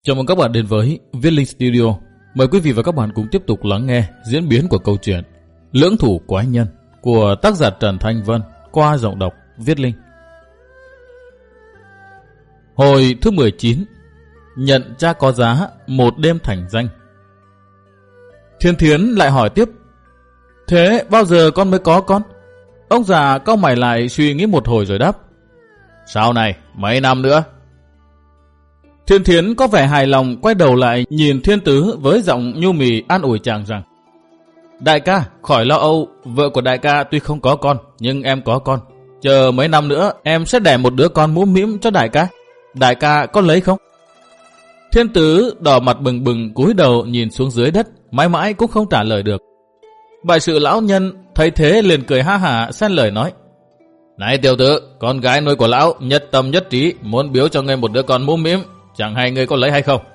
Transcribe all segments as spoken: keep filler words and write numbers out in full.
Chào mừng các bạn đến với Viết Linh Studio. Mời quý vị và các bạn cùng tiếp tục lắng nghe diễn biến của câu chuyện Lưỡng Thủ Quái Nhân của tác giả Trần Thanh Vân qua giọng đọc Viết Linh. Hồi thứ mười chín. Nhận cha có giá, một đêm thành danh. Thiên Thiến lại hỏi tiếp: Thế bao giờ con mới có con? Ông già cau mày lại suy nghĩ một hồi rồi đáp: Sau này, mấy năm nữa. Thiên Thiến có vẻ hài lòng quay đầu lại nhìn Thiên Tứ với giọng nhu mì an ủi chàng rằng: Đại ca, khỏi lo âu, vợ của đại ca tuy không có con, nhưng em có con. Chờ mấy năm nữa em sẽ đẻ một đứa con mũm mĩm cho đại ca. Đại ca có lấy không? Thiên Tứ đỏ mặt bừng bừng cúi đầu nhìn xuống dưới đất, mãi mãi cũng không trả lời được. Bại sự lão nhân thấy thế liền cười ha hả xen lời nói: Này tiểu tử, con gái nuôi của lão nhất tâm nhất trí muốn biếu cho ngươi một đứa con mũm mĩm, chẳng hay ngươi có lấy hay không?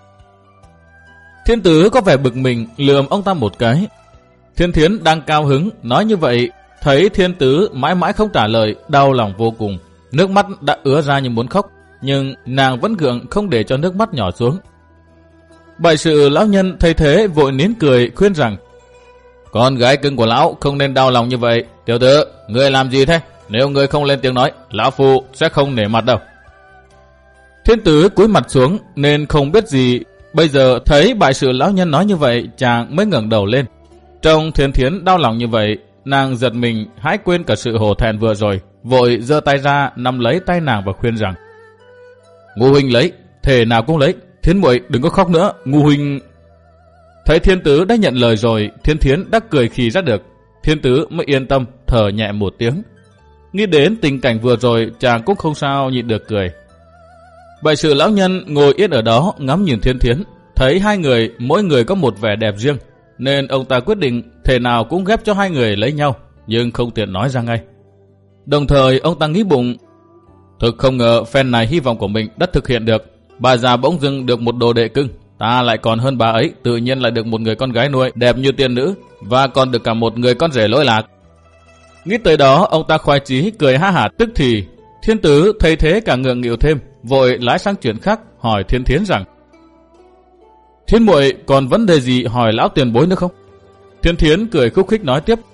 Thiên Tứ có vẻ bực mình lườm ông ta một cái. Thiên Thiến đang cao hứng nói như vậy, thấy Thiên Tứ mãi mãi không trả lời, đau lòng vô cùng, nước mắt đã ứa ra như muốn khóc, nhưng nàng vẫn gượng không để cho nước mắt nhỏ xuống. Bại sự lão nhân thấy thế vội nín cười khuyên rằng: Con gái cưng của lão không nên đau lòng như vậy. Tiểu tử, ngươi làm gì thế? Nếu ngươi không lên tiếng nói, lão phu sẽ không nể mặt đâu. Thiên Tứ cúi mặt xuống nên không biết gì. Bây giờ thấy bại sự lão nhân nói như vậy, chàng mới ngẩng đầu lên. Trông Thiên Thiến đau lòng như vậy, nàng giật mình hãy quên cả sự hổ thẹn vừa rồi, vội giơ tay ra nắm lấy tay nàng và khuyên rằng: Ngu huynh lấy, thể nào cũng lấy. Thiến muội đừng có khóc nữa, ngu huynh. Thấy Thiên Tứ đã nhận lời rồi, Thiên Thiến đã cười khì ra được. Thiên Tứ mới yên tâm thở nhẹ một tiếng. Nghĩ đến tình cảnh vừa rồi, chàng cũng không sao nhịn được cười. Bại sự lão nhân ngồi yên ở đó ngắm nhìn Thiên Thiến, thấy hai người mỗi người có một vẻ đẹp riêng, nên ông ta quyết định thể nào cũng ghép cho hai người lấy nhau, nhưng không tiện nói ra ngay. Đồng thời ông ta nghĩ bụng: Thực không ngờ phen này hy vọng của mình đã thực hiện được. Bà già bỗng dưng được một đồ đệ cưng, ta lại còn hơn bà ấy, tự nhiên lại được một người con gái nuôi đẹp như tiên nữ, và còn được cả một người con rể lỗi lạc. Nghĩ tới đó, ông ta khoái chí cười ha hả tức thì. Thiên Tứ thấy thế cả ngượng nghịu thêm, vội lái sang chuyện khác hỏi Thiên Thiến rằng: Thiên muội còn vấn đề gì hỏi lão tiền bối nữa không? Thiên Thiến cười khúc khích nói tiếp: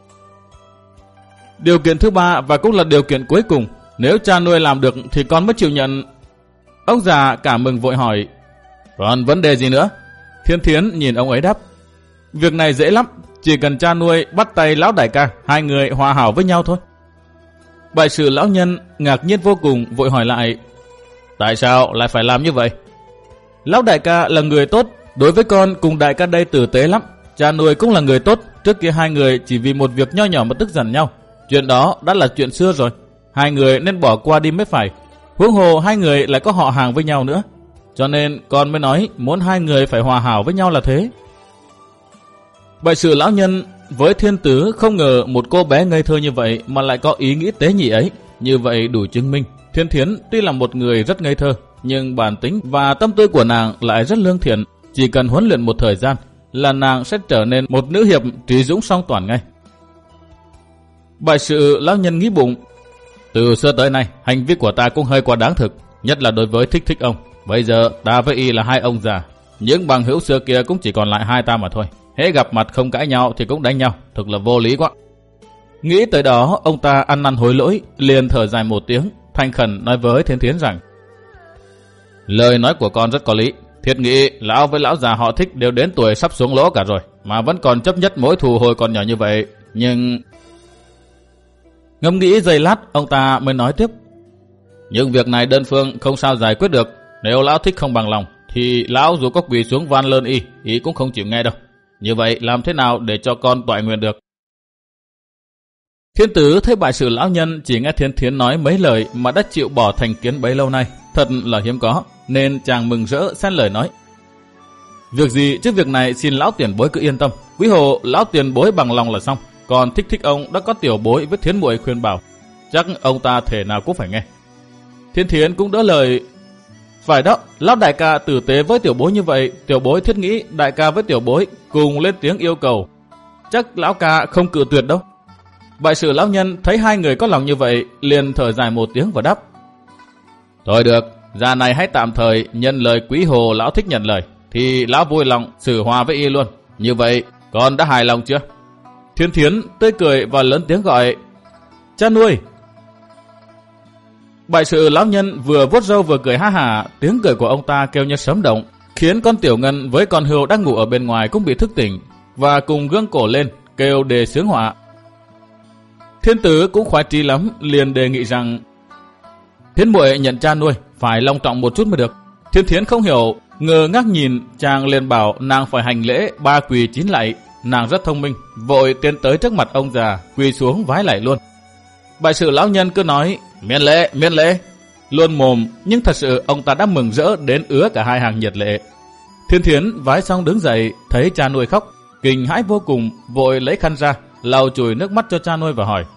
Điều kiện thứ ba và cũng là điều kiện cuối cùng, nếu cha nuôi làm được thì con mới chịu nhận. Ông già cả mừng vội hỏi: Còn vấn đề gì nữa? Thiên Thiến nhìn ông ấy đáp: Việc này dễ lắm, chỉ cần cha nuôi bắt tay lão đại ca, hai người hòa hảo với nhau thôi. Bại sự lão nhân ngạc nhiên vô cùng vội hỏi lại: Tại sao lại phải làm như vậy? Lão đại ca là người tốt, đối với con cùng đại ca đây tử tế lắm. Cha nuôi cũng là người tốt, trước kia hai người chỉ vì một việc nho nhỏ mà tức giận nhau. Chuyện đó đã là chuyện xưa rồi, hai người nên bỏ qua đi mới phải. Huống hồ hai người lại có họ hàng với nhau nữa, cho nên con mới nói muốn hai người phải hòa hảo với nhau là thế. Bại sự lão nhân với Thiên Tứ không ngờ một cô bé ngây thơ như vậy mà lại có ý nghĩ tế nhị ấy. Như vậy đủ chứng minh Thiên Thiến tuy là một người rất ngây thơ, nhưng bản tính và tâm tư của nàng lại rất lương thiện. Chỉ cần huấn luyện một thời gian là nàng sẽ trở nên một nữ hiệp trí dũng song toàn ngay. Bại sự lão nhân nghĩ bụng: Từ xưa tới nay hành vi của ta cũng hơi quá đáng thực, nhất là đối với Thích Thích ông. Bây giờ ta với y là hai ông già, những bằng hữu xưa kia cũng chỉ còn lại hai ta mà thôi. Hễ gặp mặt không cãi nhau thì cũng đánh nhau, thực là vô lý quá. Nghĩ tới đó, ông ta ăn năn hối lỗi, liền thở dài một tiếng, thành khẩn nói với Thiên Thiến rằng: Lời nói của con rất có lý. Thiệt nghĩ lão với lão già họ Thích đều đến tuổi sắp xuống lỗ cả rồi, mà vẫn còn chấp nhất mối thù hồi còn nhỏ như vậy. Nhưng... Ngẫm nghĩ giây lát, ông ta mới nói tiếp: Nhưng việc này đơn phương không sao giải quyết được. Nếu lão Thích không bằng lòng, thì lão dù có quỳ xuống van lơn y, y cũng không chịu nghe đâu. Như vậy làm thế nào để cho con toại nguyện được? Thiên Tứ thấy bại sự lão nhân chỉ nghe Thiên Thiến nói mấy lời mà đã chịu bỏ thành kiến bấy lâu nay, thật là hiếm có, nên chàng mừng rỡ xen lời nói: Việc gì chứ việc này xin lão tiền bối cứ yên tâm, quý hộ lão tiền bối bằng lòng là xong. Còn Thích Thích ông đã có tiểu bối với Thiến muội khuyên bảo, chắc ông ta thể nào cũng phải nghe. Thiên Thiến cũng đỡ lời: Phải đó, lão đại ca tử tế với tiểu bối như vậy, tiểu bối thiết nghĩ đại ca với tiểu bối cùng lên tiếng yêu cầu, chắc lão ca không cự tuyệt đâu. Bại sự lão nhân thấy hai người có lòng như vậy, liền thở dài một tiếng và đáp: Thôi được, Già này hãy tạm thời nhân lời quý hồ lão thích nhận lời, thì lão vui lòng xử hòa với y luôn. Như vậy con đã hài lòng chưa? Thiên Thiến tươi cười và lớn tiếng gọi: Cha nuôi! Bại sự lão nhân vừa vuốt râu vừa cười ha hả, tiếng cười của ông ta kêu như sấm động, khiến con Tiểu Ngân với con Hươu đang ngủ ở bên ngoài cũng bị thức tỉnh và cùng gương cổ lên kêu đề sướng họa. Thiên Tứ cũng khoái trí lắm, liền đề nghị rằng Thiến muội nhận cha nuôi phải long trọng một chút mới được. Thiên Thiến không hiểu, ngơ ngác nhìn, chàng liền bảo nàng phải hành lễ ba quỳ chín lạy. Nàng rất thông minh, vội tiến tới trước mặt ông già, quỳ xuống vái lạy luôn. Bại sự lão nhân cứ nói miễn lễ, miễn lễ, luôn mồm, nhưng thật sự ông ta đã mừng rỡ đến ứa cả hai hàng nhiệt lệ. Thiên Thiến vái xong đứng dậy, thấy cha nuôi khóc, kinh hãi vô cùng, vội lấy khăn ra, lau chùi nước mắt cho cha nuôi và hỏi: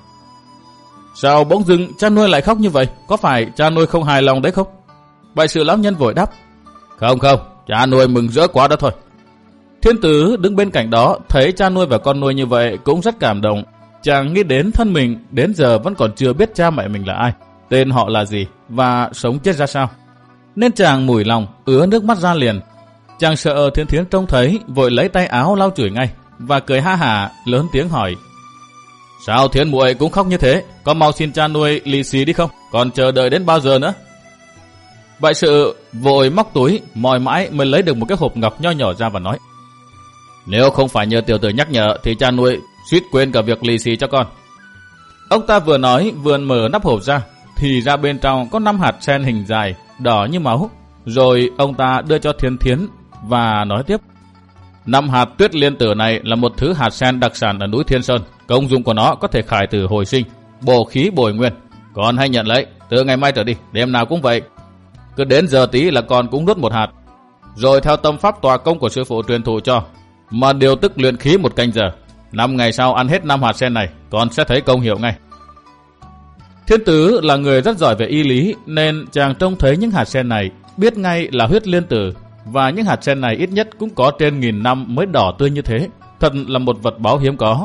Sao bỗng dưng cha nuôi lại khóc như vậy? Có phải cha nuôi không hài lòng đấy không? Bại sự lão nhân vội đáp: Không không, cha nuôi mừng rỡ quá đó thôi. Thiên Tứ đứng bên cạnh đó, thấy cha nuôi và con nuôi như vậy cũng rất cảm động. Chàng nghĩ đến thân mình đến giờ vẫn còn chưa biết cha mẹ mình là ai, tên họ là gì và sống chết ra sao, nên chàng mủi lòng ứa nước mắt ra liền. Chàng sợ Thiên Thiến trông thấy, vội lấy tay áo lau chùi ngay và cười ha hả lớn tiếng hỏi: Sao Thiến muội cũng khóc như thế? Có mau xin cha nuôi lì xì đi không? Còn chờ đợi đến bao giờ nữa? Bại sự vội móc túi mòi mãi mới lấy được một cái hộp ngọc nho nhỏ ra và nói: Nếu không phải nhờ tiểu tử nhắc nhở thì cha nuôi suýt quên cả việc lì xì cho con. Ông ta vừa nói vừa mở nắp hộp ra, thì ra bên trong có năm hạt sen hình dài đỏ như máu. Rồi ông ta đưa cho Thiên Thiến và nói tiếp: Năm hạt tuyết liên tử này là một thứ hạt sen đặc sản ở núi Thiên Sơn. Công dụng của nó có thể khải tử hồi sinh, bổ khí bồi nguyên. Con hãy nhận lấy, từ ngày mai trở đi, đêm nào cũng vậy. Cứ đến giờ tí là con cũng nuốt một hạt, rồi theo tâm pháp tòa công của sư phụ truyền thụ cho, mà điều tức luyện khí một canh giờ. Năm ngày sau ăn hết năm hạt sen này, con sẽ thấy công hiệu ngay. Thiên Tứ là người rất giỏi về y lý, nên chàng trông thấy những hạt sen này biết ngay là huyết liên tử, và những hạt sen này ít nhất cũng có trên nghìn năm mới đỏ tươi như thế. Thật là một vật báu hiếm có.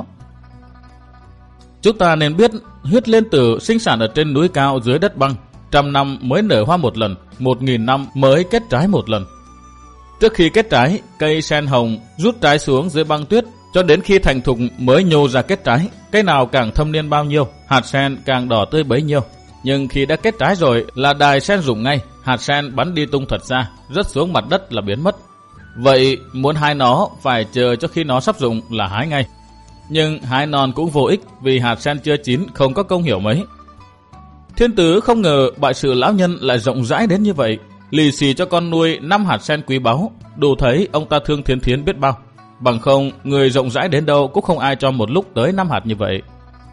Chúng ta nên biết huyết liên tử sinh sản ở trên núi cao dưới đất băng, trăm năm mới nở hoa một lần, một nghìn năm mới kết trái một lần. Trước khi kết trái, cây sen hồng rút trái xuống dưới băng tuyết, cho đến khi thành thục mới nhô ra kết trái. Cây nào càng thâm niên bao nhiêu, hạt sen càng đỏ tươi bấy nhiêu. Nhưng khi đã kết trái rồi là đài sen rụng ngay, hạt sen bắn đi tung thật ra, rớt xuống mặt đất là biến mất. Vậy muốn hái nó phải chờ cho khi nó sắp rụng là hái ngay. Nhưng hái non cũng vô ích, vì hạt sen chưa chín không có công hiệu mấy. Thiên Tứ không ngờ bại sự lão nhân lại rộng rãi đến như vậy, lì xì cho con nuôi năm hạt sen quý báu, đủ thấy ông ta thương Thiên Thiến biết bao. Bằng không, người rộng rãi đến đâu cũng không ai cho một lúc tới năm hạt như vậy.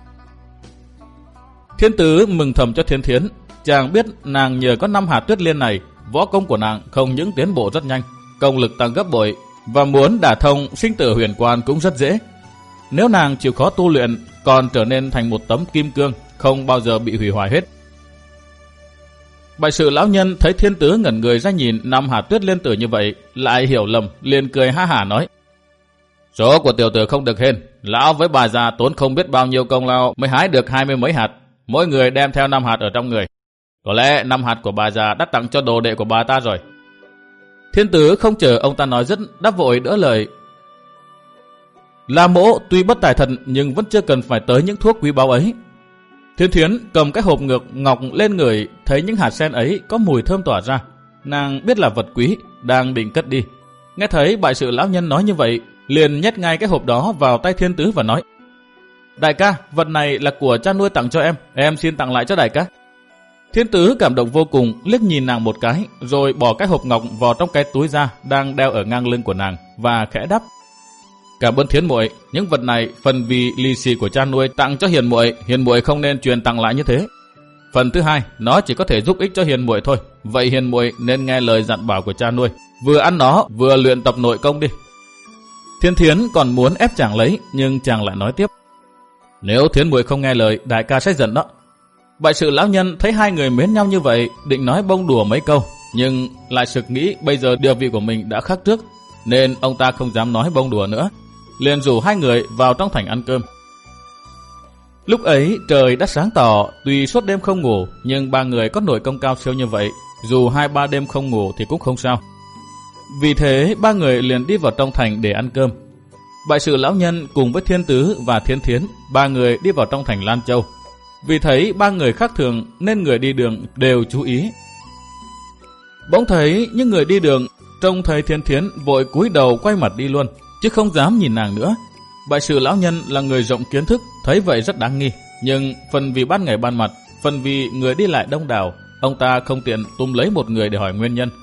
Thiên Tứ mừng thầm cho Thiên Thiến. Chàng biết nàng nhờ có năm hạt tuyết liên này, võ công của nàng không những tiến bộ rất nhanh, công lực tăng gấp bội, và muốn đả thông sinh tử huyền quan cũng rất dễ. Nếu nàng chịu khó tu luyện, còn trở nên thành một tấm kim cương, không bao giờ bị hủy hoại hết. Bại sự lão nhân thấy Thiên Tứ ngẩn người ra nhìn năm hạt tuyết liên tử như vậy, lại hiểu lầm, liền cười ha hả nói: Số của tiểu tử không được hên, lão với bà già tốn không biết bao nhiêu công lao mới hái được hai mươi mấy hạt, mỗi người đem theo năm hạt ở trong người. Có lẽ năm hạt của bà già đã tặng cho đồ đệ của bà ta rồi. Thiên Tứ không chờ ông ta nói dứt, đáp vội đỡ lời: La mỗ tuy bất tài thần nhưng vẫn chưa cần phải tới những thuốc quý báu ấy. Thiên Thiến cầm cái hộp ngược ngọc lên người, thấy những hạt sen ấy có mùi thơm tỏa ra, nàng biết là vật quý, đang định cất đi. Nghe thấy bại sự lão nhân nói như vậy, liền nhét ngay cái hộp đó vào tay Thiên Tứ và nói: Đại ca, vật này là của cha nuôi tặng cho em, em xin tặng lại cho đại ca. Thiên Tứ cảm động vô cùng, liếc nhìn nàng một cái, rồi bỏ cái hộp ngọc vào trong cái túi da đang đeo ở ngang lưng của nàng và khẽ đáp: Cảm ơn Thiến muội, những vật này phần vì lì xì của cha nuôi tặng cho hiền muội, hiền muội không nên truyền tặng lại như thế. Phần thứ hai, nó chỉ có thể giúp ích cho hiền muội thôi, vậy hiền muội nên nghe lời dặn bảo của cha nuôi, vừa ăn nó vừa luyện tập nội công đi. Thiên Thiến còn muốn ép chàng lấy, nhưng chàng lại nói tiếp: Nếu Thiến muội không nghe lời, đại ca sẽ giận đó. Bại sự lão nhân thấy hai người mến nhau như vậy, định nói bông đùa mấy câu, nhưng lại sực nghĩ bây giờ địa vị của mình đã khác trước, nên ông ta không dám nói bông đùa nữa, liền rủ hai người vào trong thành ăn cơm. Lúc ấy trời đã sáng tỏ, tuy suốt đêm không ngủ, nhưng ba người có nội công cao siêu như vậy, dù hai ba đêm không ngủ thì cũng không sao. Vì thế ba người liền đi vào trong thành để ăn cơm. Bại sự lão nhân cùng với Thiên Tứ và Thiên Thiến, ba người đi vào trong thành Lan Châu. Vì thấy ba người khác thường nên người đi đường đều chú ý. Bỗng thấy những người đi đường trông thấy Thiên Thiến vội cúi đầu quay mặt đi luôn, chứ không dám nhìn nàng nữa. Bại sự lão nhân là người rộng kiến thức, thấy vậy rất đáng nghi. Nhưng phần vì ban ngày ban mặt, phần vì người đi lại đông đảo, ông ta không tiện túm lấy một người để hỏi nguyên nhân.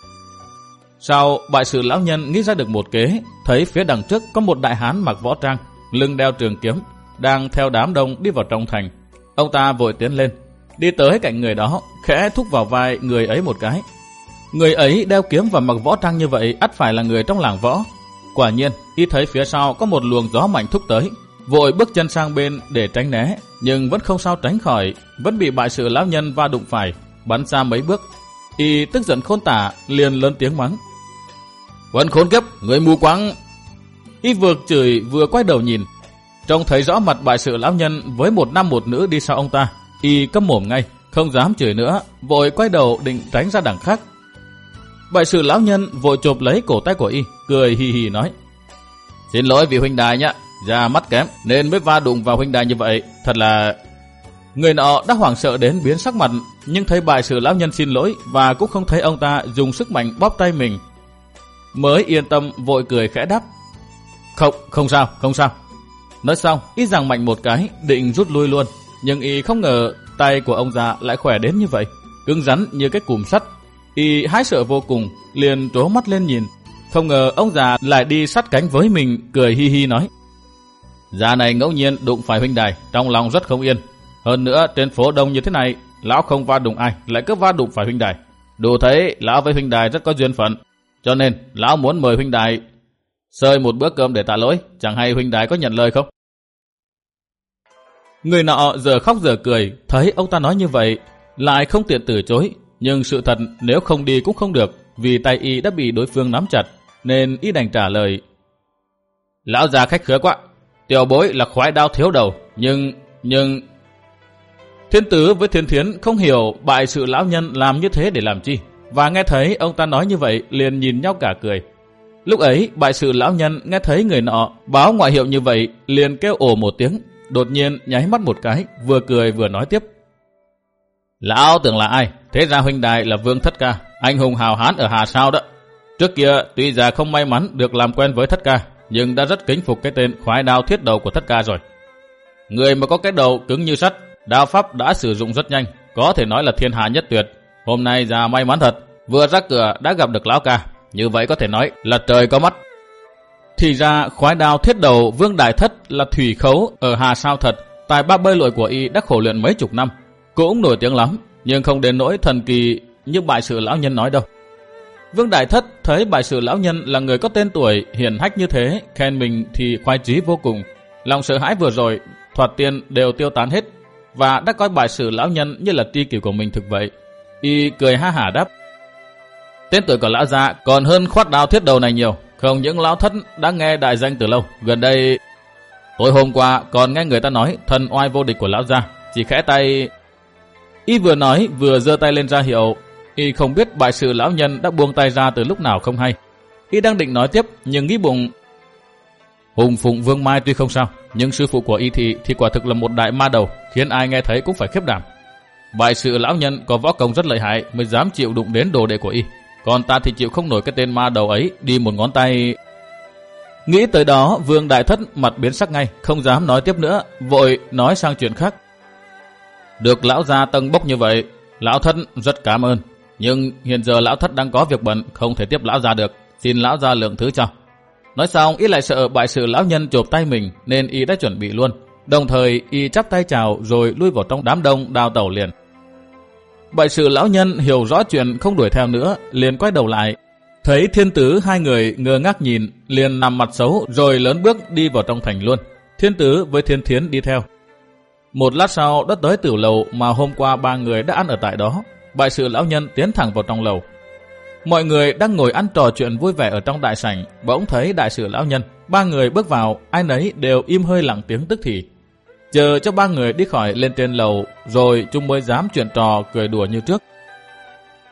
Sau, bại sự lão nhân nghĩ ra được một kế, thấy phía đằng trước có một đại hán mặc võ trang, lưng đeo trường kiếm, đang theo đám đông đi vào trong thành. Ông ta vội tiến lên, đi tới cạnh người đó, khẽ thúc vào vai người ấy một cái. Người ấy đeo kiếm và mặc võ trang như vậy ắt phải là người trong làng võ. Quả nhiên, y thấy phía sau có một luồng gió mạnh thúc tới, vội bước chân sang bên để tránh né, nhưng vẫn không sao tránh khỏi, vẫn bị bại sự lão nhân va đụng phải, bắn xa mấy bước. Y tức giận khôn tả, liền lớn tiếng mắng: "Quân khốn kiếp, người mù quáng!" Y vừa chửi vừa quay đầu nhìn, trông thấy rõ mặt bại sự lão nhân với một nam một nữ đi sau ông ta. Y câm mồm ngay, không dám chửi nữa, vội quay đầu định tránh ra đằng khác. Bại sự lão nhân vội chộp lấy cổ tay của y, cười hì hì nói: "Xin lỗi vị huynh đài nhá, da mắt kém nên mới va đụng vào huynh đài như vậy, thật là..." Người nọ đã hoảng sợ đến biến sắc mặt, nhưng thấy bại sự lão nhân xin lỗi và cũng không thấy ông ta dùng sức mạnh bóp tay mình, mới yên tâm vội cười khẽ đáp: Không, không sao, không sao." Nói xong, y giằng mạnh một cái, định rút lui luôn, nhưng y không ngờ tay của ông già lại khỏe đến như vậy, cứng rắn như cái cùm sắt. Y hãi sợ vô cùng, liền trố mắt lên nhìn, không ngờ ông già lại đi sát cánh với mình, cười hi hi nói: "Già này ngẫu nhiên đụng phải huynh đài, trong lòng rất không yên. Hơn nữa trên phố đông như thế này, lão không va đụng ai, lại cứ va đụng phải huynh đài. Đủ thấy lão với huynh đài rất có duyên phận, cho nên lão muốn mời huynh đài xơi một bữa cơm để tạ lỗi, chẳng hay huynh đài có nhận lời không?" Người nọ giờ khóc giờ cười, thấy ông ta nói như vậy, lại không tiện từ chối. Nhưng sự thật nếu không đi cũng không được, vì tay y đã bị đối phương nắm chặt, nên y đành trả lời: "Lão già khách khứa quá, tiểu bối là khoái đao thiếu đầu, nhưng... nhưng... Thiên Tứ với Thiên Thiến không hiểu bại sự lão nhân làm như thế để làm chi, và nghe thấy ông ta nói như vậy liền nhìn nhau cả cười. Lúc ấy bại sự lão nhân nghe thấy người nọ báo ngoại hiệu như vậy, liền kêu ồ một tiếng, đột nhiên nháy mắt một cái, vừa cười vừa nói tiếp: "Lão tưởng là ai? Thế ra huynh đài là Vương Thất Ca, anh hùng hào hán ở Hà Sao đó. Trước kia tuy già không may mắn được làm quen với Thất Ca, nhưng đã rất kính phục cái tên khoái đao thiết đầu của Thất Ca rồi. Người mà có cái đầu cứng như sắt, đao pháp đã sử dụng rất nhanh, có thể nói là thiên hạ nhất tuyệt. Hôm nay già may mắn thật, vừa ra cửa đã gặp được lão ca, như vậy có thể nói là trời có mắt." Thì ra khoái đao thiết đầu Vương Đại Thất là thủy khấu ở Hà Sao thật, tài ba bơi lội của y đã khổ luyện mấy chục năm, cũng nổi tiếng lắm, nhưng không đến nỗi thần kỳ như bại sự lão nhân nói đâu. Vương Đại Thất thấy bại sự lão nhân là người có tên tuổi hiển hách như thế, khen mình thì khoái chí vô cùng, lòng sợ hãi vừa rồi thoạt tiên đều tiêu tán hết, và đã coi bại sự lão nhân như là tri kỷ của mình thực vậy. Y cười ha hả đáp: "Tên tuổi của lão già còn hơn khoát đao thiết đầu này nhiều, không những lão thất đã nghe đại danh từ lâu, gần đây tối hôm qua còn nghe người ta nói thần oai vô địch của lão gia." Chỉ khẽ tay, y vừa nói vừa giơ tay lên ra hiệu. Y không biết bại sự lão nhân đã buông tay ra từ lúc nào không hay. Y đang định nói tiếp, nhưng nghĩ bụng, Hùng Phụng Vương Mai tuy không sao, nhưng sư phụ của y thì thì quả thực là một đại ma đầu, khiến ai nghe thấy cũng phải khiếp đảm. Bại sự lão nhân có võ công rất lợi hại mới dám chịu đụng đến đồ đệ của y, còn ta thì chịu không nổi cái tên ma đầu ấy đi một ngón tay. Nghĩ tới đó, Vương Đại Thất mặt biến sắc ngay, không dám nói tiếp nữa, vội nói sang chuyện khác: "Được lão gia tâng bốc như vậy, lão thất rất cảm ơn, nhưng hiện giờ lão thất đang có việc bận, không thể tiếp lão gia được, xin lão gia lượng thứ cho." Nói xong, y lại sợ bại sự lão nhân chộp tay mình, nên y đã chuẩn bị luôn. Đồng thời y chắp tay chào rồi lui vào trong đám đông đào tẩu liền. Bại sự lão nhân hiểu rõ chuyện không đuổi theo nữa, liền quay đầu lại, thấy Thiên Tứ hai người ngơ ngác nhìn, liền nằm mặt xấu rồi lớn bước đi vào trong thành luôn. Thiên Tứ với Thiên Thiến đi theo. Một lát sau đã tới tiểu lầu mà hôm qua ba người đã ăn ở tại đó. Bại sự lão nhân tiến thẳng vào trong lầu. Mọi người đang ngồi ăn trò chuyện vui vẻ ở trong đại sảnh, bỗng thấy đại sự lão nhân. Ba người bước vào, ai nấy đều im hơi lặng tiếng tức thì. Chờ cho ba người đi khỏi lên trên lầu, rồi chúng mới dám chuyện trò cười đùa như trước.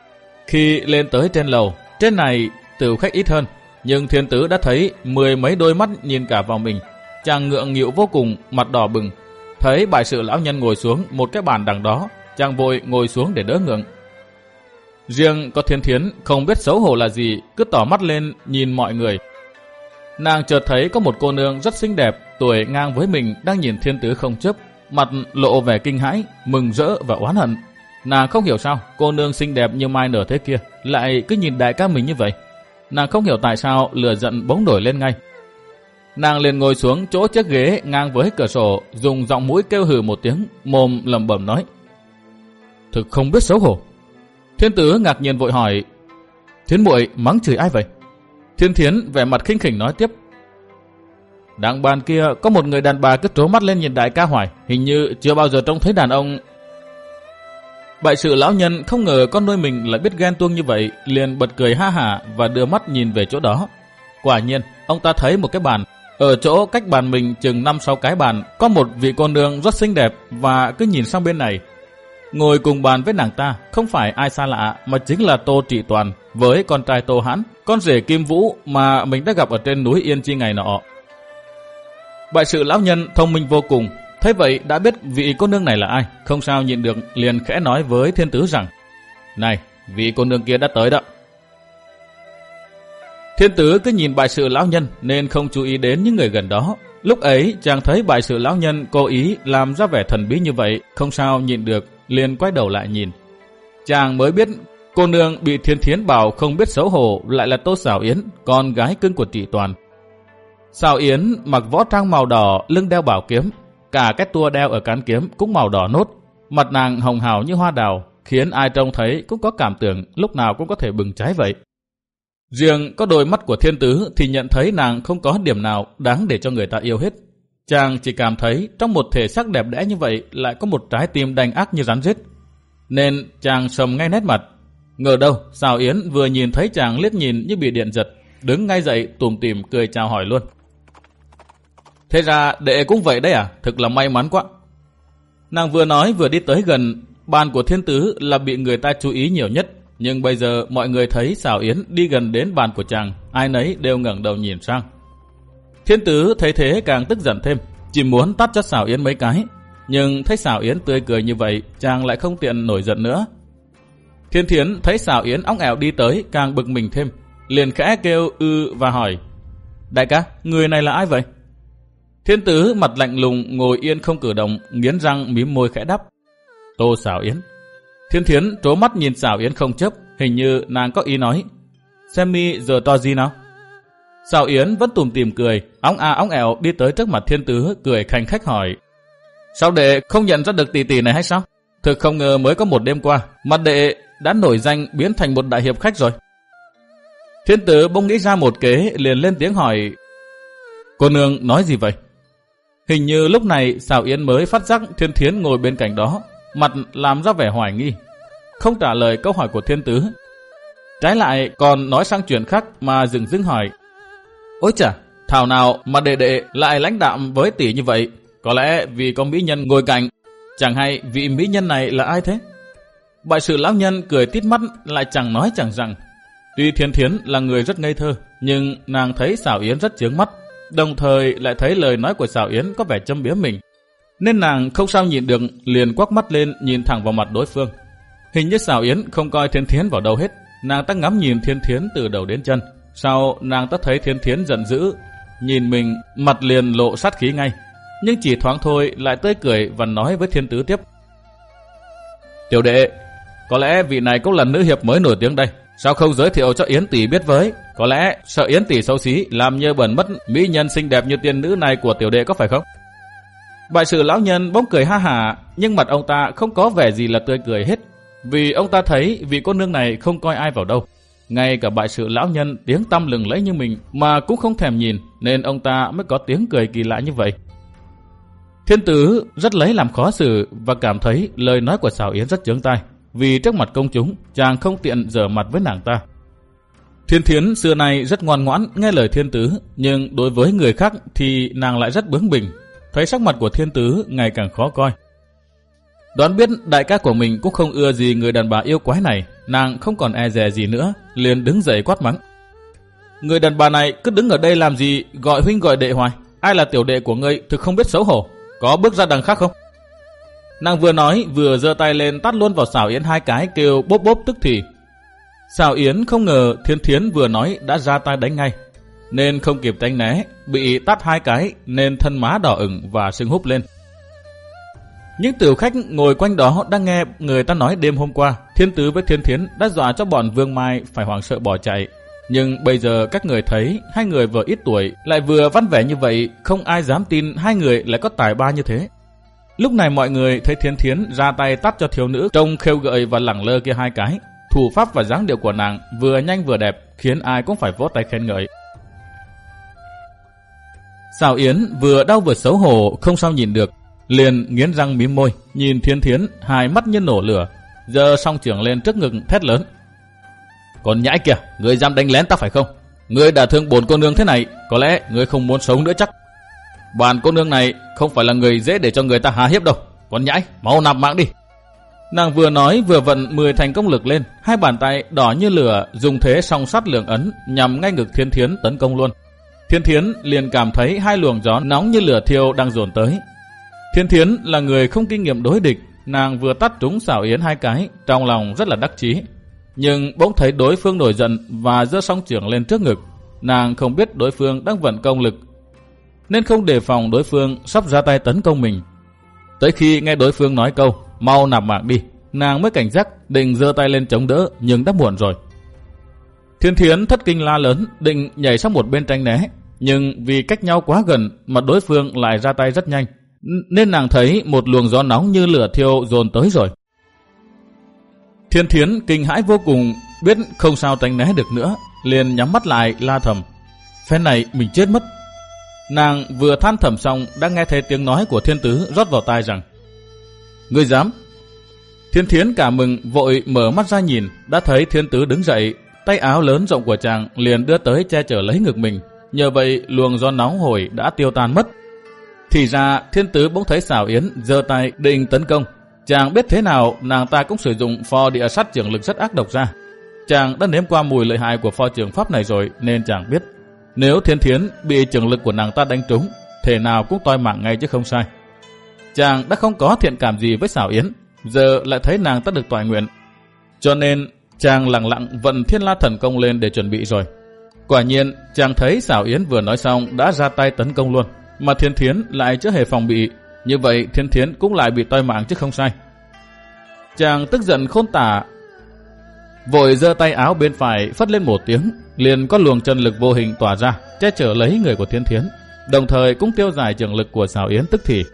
Khi lên tới trên lầu, trên này tửu khách ít hơn, nhưng thiên tứ đã thấy mười mấy đôi mắt nhìn cả vào mình. Chàng ngượng nghịu vô cùng, mặt đỏ bừng. Thấy bại sự lão nhân ngồi xuống một cái bàn đằng đó, chàng vội ngồi xuống để đỡ ngượng. Riêng có Thiên Thiến không biết xấu hổ là gì, cứ tỏ mắt lên nhìn mọi người. Nàng chợt thấy có một cô nương rất xinh đẹp, tuổi ngang với mình đang nhìn thiên tứ không chớp, mặt lộ vẻ kinh hãi, mừng rỡ và oán hận. Nàng không hiểu sao cô nương xinh đẹp như mai nở thế kia lại cứ nhìn đại ca mình như vậy. Nàng không hiểu tại sao lửa giận bỗng nổi lên ngay. Nàng liền ngồi xuống chỗ chiếc ghế ngang với cửa sổ, dùng giọng mũi kêu hừ một tiếng, mồm lẩm bẩm nói: "Thực không biết xấu hổ." Thiên tứ ngạc nhiên vội hỏi: "Thiến muội mắng chửi ai vậy?" Thiên Thiến vẻ mặt khinh khỉnh nói tiếp: "Đằng bàn kia có một người đàn bà cứ trố mắt lên nhìn đại ca hoài, hình như chưa bao giờ trông thấy đàn ông." Bại sự lão nhân không ngờ con nuôi mình lại biết ghen tuông như vậy, liền bật cười ha hả và đưa mắt nhìn về chỗ đó. Quả nhiên, ông ta thấy một cái bàn, ở chỗ cách bàn mình chừng năm sáu cái bàn, có một vị cô nương rất xinh đẹp và cứ nhìn sang bên này. Ngồi cùng bàn với nàng ta không phải ai xa lạ mà chính là Tô Trị Toàn với con trai Tô Hãn, con rể Kim Vũ mà mình đã gặp ở trên núi Yên Chi ngày nọ. Bại sự lão nhân thông minh vô cùng, thấy vậy đã biết vị cô nương này là ai, không sao nhịn được, liền khẽ nói với thiên tứ rằng: "Này, vị cô nương kia đã tới đó." Thiên tứ cứ nhìn bại sự lão nhân nên không chú ý đến những người gần đó. Lúc ấy chàng thấy bại sự lão nhân cố ý làm ra vẻ thần bí như vậy, không sao nhịn được, liền quay đầu lại nhìn. Chàng mới biết cô nương bị Thiên Thiến bảo không biết xấu hổ lại là Tô Sảo Yến, con gái cưng của Trị Toàn. Sảo Yến mặc võ trang màu đỏ, lưng đeo bảo kiếm, cả cái tua đeo ở cán kiếm cũng màu đỏ nốt, mặt nàng hồng hào như hoa đào, khiến ai trông thấy cũng có cảm tưởng lúc nào cũng có thể bừng cháy vậy. Riêng có đôi mắt của thiên tứ thì nhận thấy nàng không có điểm nào đáng để cho người ta yêu hết. Chàng chỉ cảm thấy trong một thể xác đẹp đẽ như vậy lại có một trái tim đanh ác như rắn rết, nên chàng sầm ngay nét mặt. Ngờ đâu Sảo Yến vừa nhìn thấy chàng liếc nhìn như bị điện giật, đứng ngay dậy tủm tỉm cười chào hỏi luôn: "Thế ra đệ cũng vậy đấy à, thực là may mắn quá." Nàng vừa nói vừa đi tới gần. Bàn của thiên tứ là bị người ta chú ý nhiều nhất, nhưng bây giờ mọi người thấy Sảo Yến đi gần đến bàn của chàng, ai nấy đều ngẩng đầu nhìn sang. Thiên tứ thấy thế càng tức giận thêm, chỉ muốn tát cho Sảo Yến mấy cái, nhưng thấy Sảo Yến tươi cười như vậy, chàng lại không tiện nổi giận nữa. Thiên Thiến thấy Sảo Yến óng ẻo đi tới càng bực mình thêm, liền khẽ kêu ư và hỏi: "Đại ca, người này là ai vậy?" Thiên tứ mặt lạnh lùng ngồi yên không cử động, nghiến răng mím môi khẽ đáp: "Tô Sảo Yến." Thiên Thiến trố mắt nhìn Sảo Yến không chớp, hình như nàng có ý nói: "Xem mi giờ to gì nào?" Sảo Yến vẫn tủm tỉm cười, óng a óng ẻo đi tới trước mặt thiên tứ, cười khanh khách hỏi: "Sao đệ không nhận ra được tỷ tỷ này hay sao? Thực không ngờ mới có một đêm qua mà đệ đã nổi danh biến thành một đại hiệp khách rồi." Thiên tứ bỗng nghĩ ra một kế, liền lên tiếng hỏi: "Cô nương nói gì vậy?" Hình như lúc này Sảo Yến mới phát giác Thiên Thiến ngồi bên cạnh đó, mặt làm ra vẻ hoài nghi, không trả lời câu hỏi của thiên tứ, trái lại còn nói sang chuyện khác mà dừng dưng hỏi: "Ôi chà, thảo nào mà đệ đệ lại lãnh đạm với tỷ như vậy? Có lẽ vì có mỹ nhân ngồi cạnh, chẳng hay vị mỹ nhân này là ai thế?" Bại sự lão nhân cười tít mắt, lại chẳng nói chẳng rằng. Tuy Thiên Thiến là người rất ngây thơ, nhưng nàng thấy Sảo Yến rất chướng mắt, đồng thời lại thấy lời nói của Sảo Yến có vẻ châm biếm mình, nên nàng không sao nhịn được, liền quắc mắt lên nhìn thẳng vào mặt đối phương. Hình như Sảo Yến không coi Thiên Thiến vào đâu hết, nàng ta ngắm nhìn Thiên Thiến từ đầu đến chân. Sau nàng ta thấy Thiên Thiến giận dữ, nhìn mình, mặt liền lộ sát khí ngay, nhưng chỉ thoáng thôi lại tươi cười và nói với thiên tứ tiếp: "Tiểu đệ, có lẽ vị này cũng là nữ hiệp mới nổi tiếng đây, sao không giới thiệu cho Yến tỷ biết với? Có lẽ sợ Yến tỷ xấu xí làm nhơ bẩn mất mỹ nhân xinh đẹp như tiên nữ này của tiểu đệ có phải không?" Bại sự lão nhân bỗng cười ha hả, nhưng mặt ông ta không có vẻ gì là tươi cười hết, vì ông ta thấy vị cô nương này không coi ai vào đâu. Ngay cả bại sự lão nhân tiếng tăm lừng lẫy như mình mà cũng không thèm nhìn, nên ông ta mới có tiếng cười kỳ lạ như vậy. Thiên tứ rất lấy làm khó xử và cảm thấy lời nói của Sảo Yến rất chướng tai, vì trước mặt công chúng chàng không tiện giở mặt với nàng ta. Thiên Thiến xưa nay rất ngoan ngoãn nghe lời thiên tứ, nhưng đối với người khác thì nàng lại rất bướng bỉnh. Thấy sắc mặt của thiên tứ ngày càng khó coi, Đoán biết đại ca của mình cũng không ưa gì người đàn bà yêu quái này, nàng không còn e dè gì nữa, liền đứng dậy quát mắng. Người đàn bà này cứ đứng ở đây làm gì, gọi huynh gọi đệ hoài, ai là tiểu đệ của ngươi thực không biết xấu hổ, có bước ra đằng khác không? Nàng vừa nói vừa giơ tay lên tát luôn vào Sảo Yến hai cái, kêu bốp bốp tức thì. Sảo Yến không ngờ Thiên Thiến vừa nói đã ra tay đánh ngay, nên không kịp tránh né, bị tát hai cái nên thân má đỏ ửng và sưng húp lên. Những tiểu khách ngồi quanh đó đang nghe người ta nói đêm hôm qua Thiên Tứ với Thiên Thiến đã dọa cho bọn Vương Mai phải hoảng sợ bỏ chạy. Nhưng bây giờ các người thấy hai người vừa ít tuổi lại vừa văn vẻ như vậy, không ai dám tin hai người lại có tài ba như thế. Lúc này mọi người thấy Thiên Thiến ra tay tát cho thiếu nữ trông khêu gợi và lẳng lơ kia hai cái. Thủ pháp và dáng điệu của nàng vừa nhanh vừa đẹp, khiến ai cũng phải vỗ tay khen ngợi. Sảo Yến vừa đau vừa xấu hổ, không sao nhìn được, liền nghiến răng mím môi, nhìn Thiên Thiến hai mắt như nổ lửa, giơ song chưởng lên trước ngực thét lớn. Còn nhãi kìa, ngươi dám đánh lén ta phải không? Ngươi đã thương bổn cô nương thế này, có lẽ ngươi không muốn sống nữa chắc. Bản cô nương này không phải là người dễ để cho người ta hà hiếp đâu. Còn nhãi, mau nạp mạng đi. Nàng vừa nói vừa vận mười thành công lực lên, hai bàn tay đỏ như lửa dùng thế song sắt lượng ấn nhằm ngay ngực Thiên Thiến tấn công luôn. Thiên Thiến liền cảm thấy hai luồng gió nóng như lửa thiêu đang dồn tới. Thiên Thiến là người không kinh nghiệm đối địch, nàng vừa tát trúng Sảo Yến hai cái, trong lòng rất là đắc chí. Nhưng bỗng thấy đối phương nổi giận và giơ song chưởng lên trước ngực, nàng không biết đối phương đang vận công lực, nên không đề phòng đối phương sắp ra tay tấn công mình. Tới khi nghe đối phương nói câu mau nạp mạng đi, nàng mới cảnh giác định giơ tay lên chống đỡ, nhưng đã muộn rồi. Thiên Thiến thất kinh la lớn, định nhảy sang một bên tránh né, nhưng vì cách nhau quá gần mà đối phương lại ra tay rất nhanh, nên nàng thấy một luồng gió nóng như lửa thiêu dồn tới rồi. Thiên Thiến kinh hãi vô cùng, biết không sao tránh né được nữa, liền nhắm mắt lại la thầm. Phen này mình chết mất. Nàng vừa than thầm xong đã nghe thấy tiếng nói của Thiên Tứ rót vào tai rằng: Ngươi dám? Thiên Thiến cả mừng vội mở mắt ra nhìn, đã thấy Thiên Tứ đứng dậy, tay áo lớn rộng của chàng liền đưa tới che chở lấy ngực mình. Nhờ vậy luồng gió nóng hổi đã tiêu tan mất. Thì ra Thiên Tứ bỗng thấy Sảo Yến giơ tay định tấn công. Chàng biết thế nào nàng ta cũng sử dụng pho địa sát chưởng lực rất ác độc ra. Chàng đã nếm qua mùi lợi hại của pho chưởng pháp này rồi, nên chàng biết nếu Thiên Thiến bị chưởng lực của nàng ta đánh trúng, thể nào cũng toi mạng ngay chứ không sai. Chàng đã không có thiện cảm gì với Sảo Yến, giờ lại thấy nàng ta được toại nguyện, cho nên chàng lặng lặng vận Thiên La Thần Công lên để chuẩn bị rồi. Quả nhiên chàng thấy Sảo Yến vừa nói xong đã ra tay tấn công luôn, mà Thiên Thiến lại chưa hề phòng bị. Như vậy Thiên Thiến cũng lại bị toi mạng chứ không sai. Chàng tức giận khôn tả, vội giơ tay áo bên phải phất lên một tiếng, liền có luồng chân lực vô hình tỏa ra che chở lấy người của Thiên Thiến, đồng thời cũng tiêu giải chưởng lực của Sảo Yến tức thì.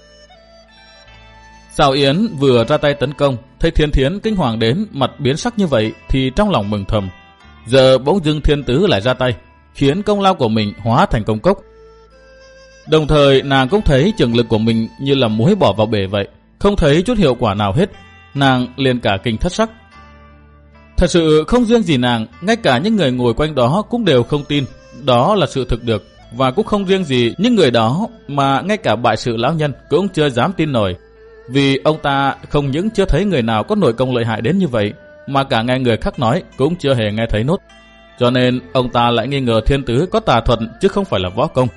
Sảo Yến vừa ra tay tấn công, thấy Thiên Thiến kinh hoàng đến mặt biến sắc như vậy thì trong lòng mừng thầm. Giờ bỗng dưng Thiên Tứ lại ra tay, khiến công lao của mình hóa thành công cốc. Đồng thời nàng cũng thấy chưởng lực của mình như là muối bỏ vào bể vậy, không thấy chút hiệu quả nào hết. Nàng liền cả kinh thất sắc. Thật sự không riêng gì nàng, ngay cả những người ngồi quanh đó cũng đều không tin đó là sự thực được. Và cũng không riêng gì những người đó, mà ngay cả bại sự lão nhân cũng chưa dám tin nổi. Vì ông ta không những chưa thấy người nào có nội công lợi hại đến như vậy, mà cả nghe người khác nói cũng chưa hề nghe thấy nốt. Cho nên ông ta lại nghi ngờ Thiên Tứ có tà thuật chứ không phải là võ công.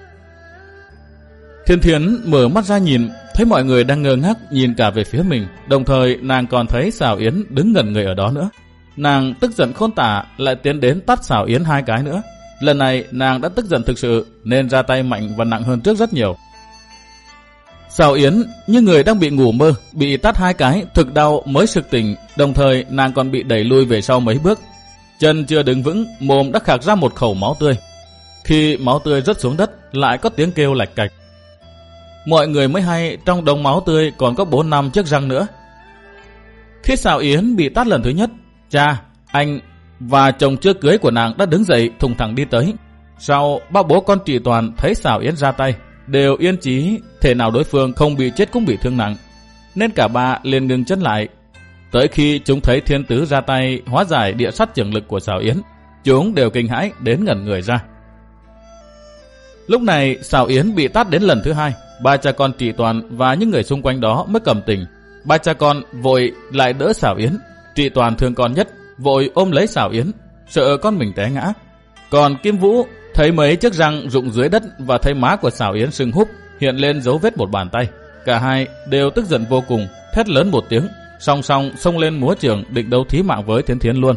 Thiên Thiến mở mắt ra nhìn, thấy mọi người đang ngơ ngác nhìn cả về phía mình, đồng thời nàng còn thấy Sảo Yến đứng gần người ở đó nữa. Nàng tức giận khôn tả, lại tiến đến tát Sảo Yến hai cái nữa. Lần này nàng đã tức giận thực sự, nên ra tay mạnh và nặng hơn trước rất nhiều. Sảo Yến như người đang bị ngủ mơ, bị tát hai cái thực đau mới sực tỉnh, đồng thời nàng còn bị đẩy lui về sau mấy bước. Chân chưa đứng vững, mồm đã khạc ra một khẩu máu tươi. Khi máu tươi rớt xuống đất, lại có tiếng kêu lạch cạch. Mọi người mới hay trong đống máu tươi còn có bốn năm chiếc răng nữa. Khi Sảo Yến bị tát lần thứ nhất, cha, anh và chồng chưa cưới của nàng đã đứng dậy thùng thẳng đi tới. Sau ba bố con Trị Toàn thấy Sảo Yến ra tay, đều yên chí thể nào đối phương không bị chết cũng bị thương nặng, nên cả ba liền ngừng chân lại. Tới khi chúng thấy Thiên Tứ ra tay hóa giải địa sát chưởng lực của Sảo Yến, chúng đều kinh hãi đến ngẩn người ra. Lúc này Sảo Yến bị tát đến lần thứ hai, ba cha con Trị Toàn và những người xung quanh đó mới cầm tình, Ba cha con vội lại đỡ Sảo Yến. Trị Toàn thương con nhất, vội ôm lấy Sảo Yến, sợ con mình té ngã. Còn Kim Vũ thấy mấy chiếc răng rụng dưới đất và thấy má của Sảo Yến sưng húp, hiện lên dấu vết một bàn tay. Cả hai đều tức giận vô cùng, thét lớn một tiếng, song song xông lên múa trường định đấu thí mạng với Thiến Thiến luôn.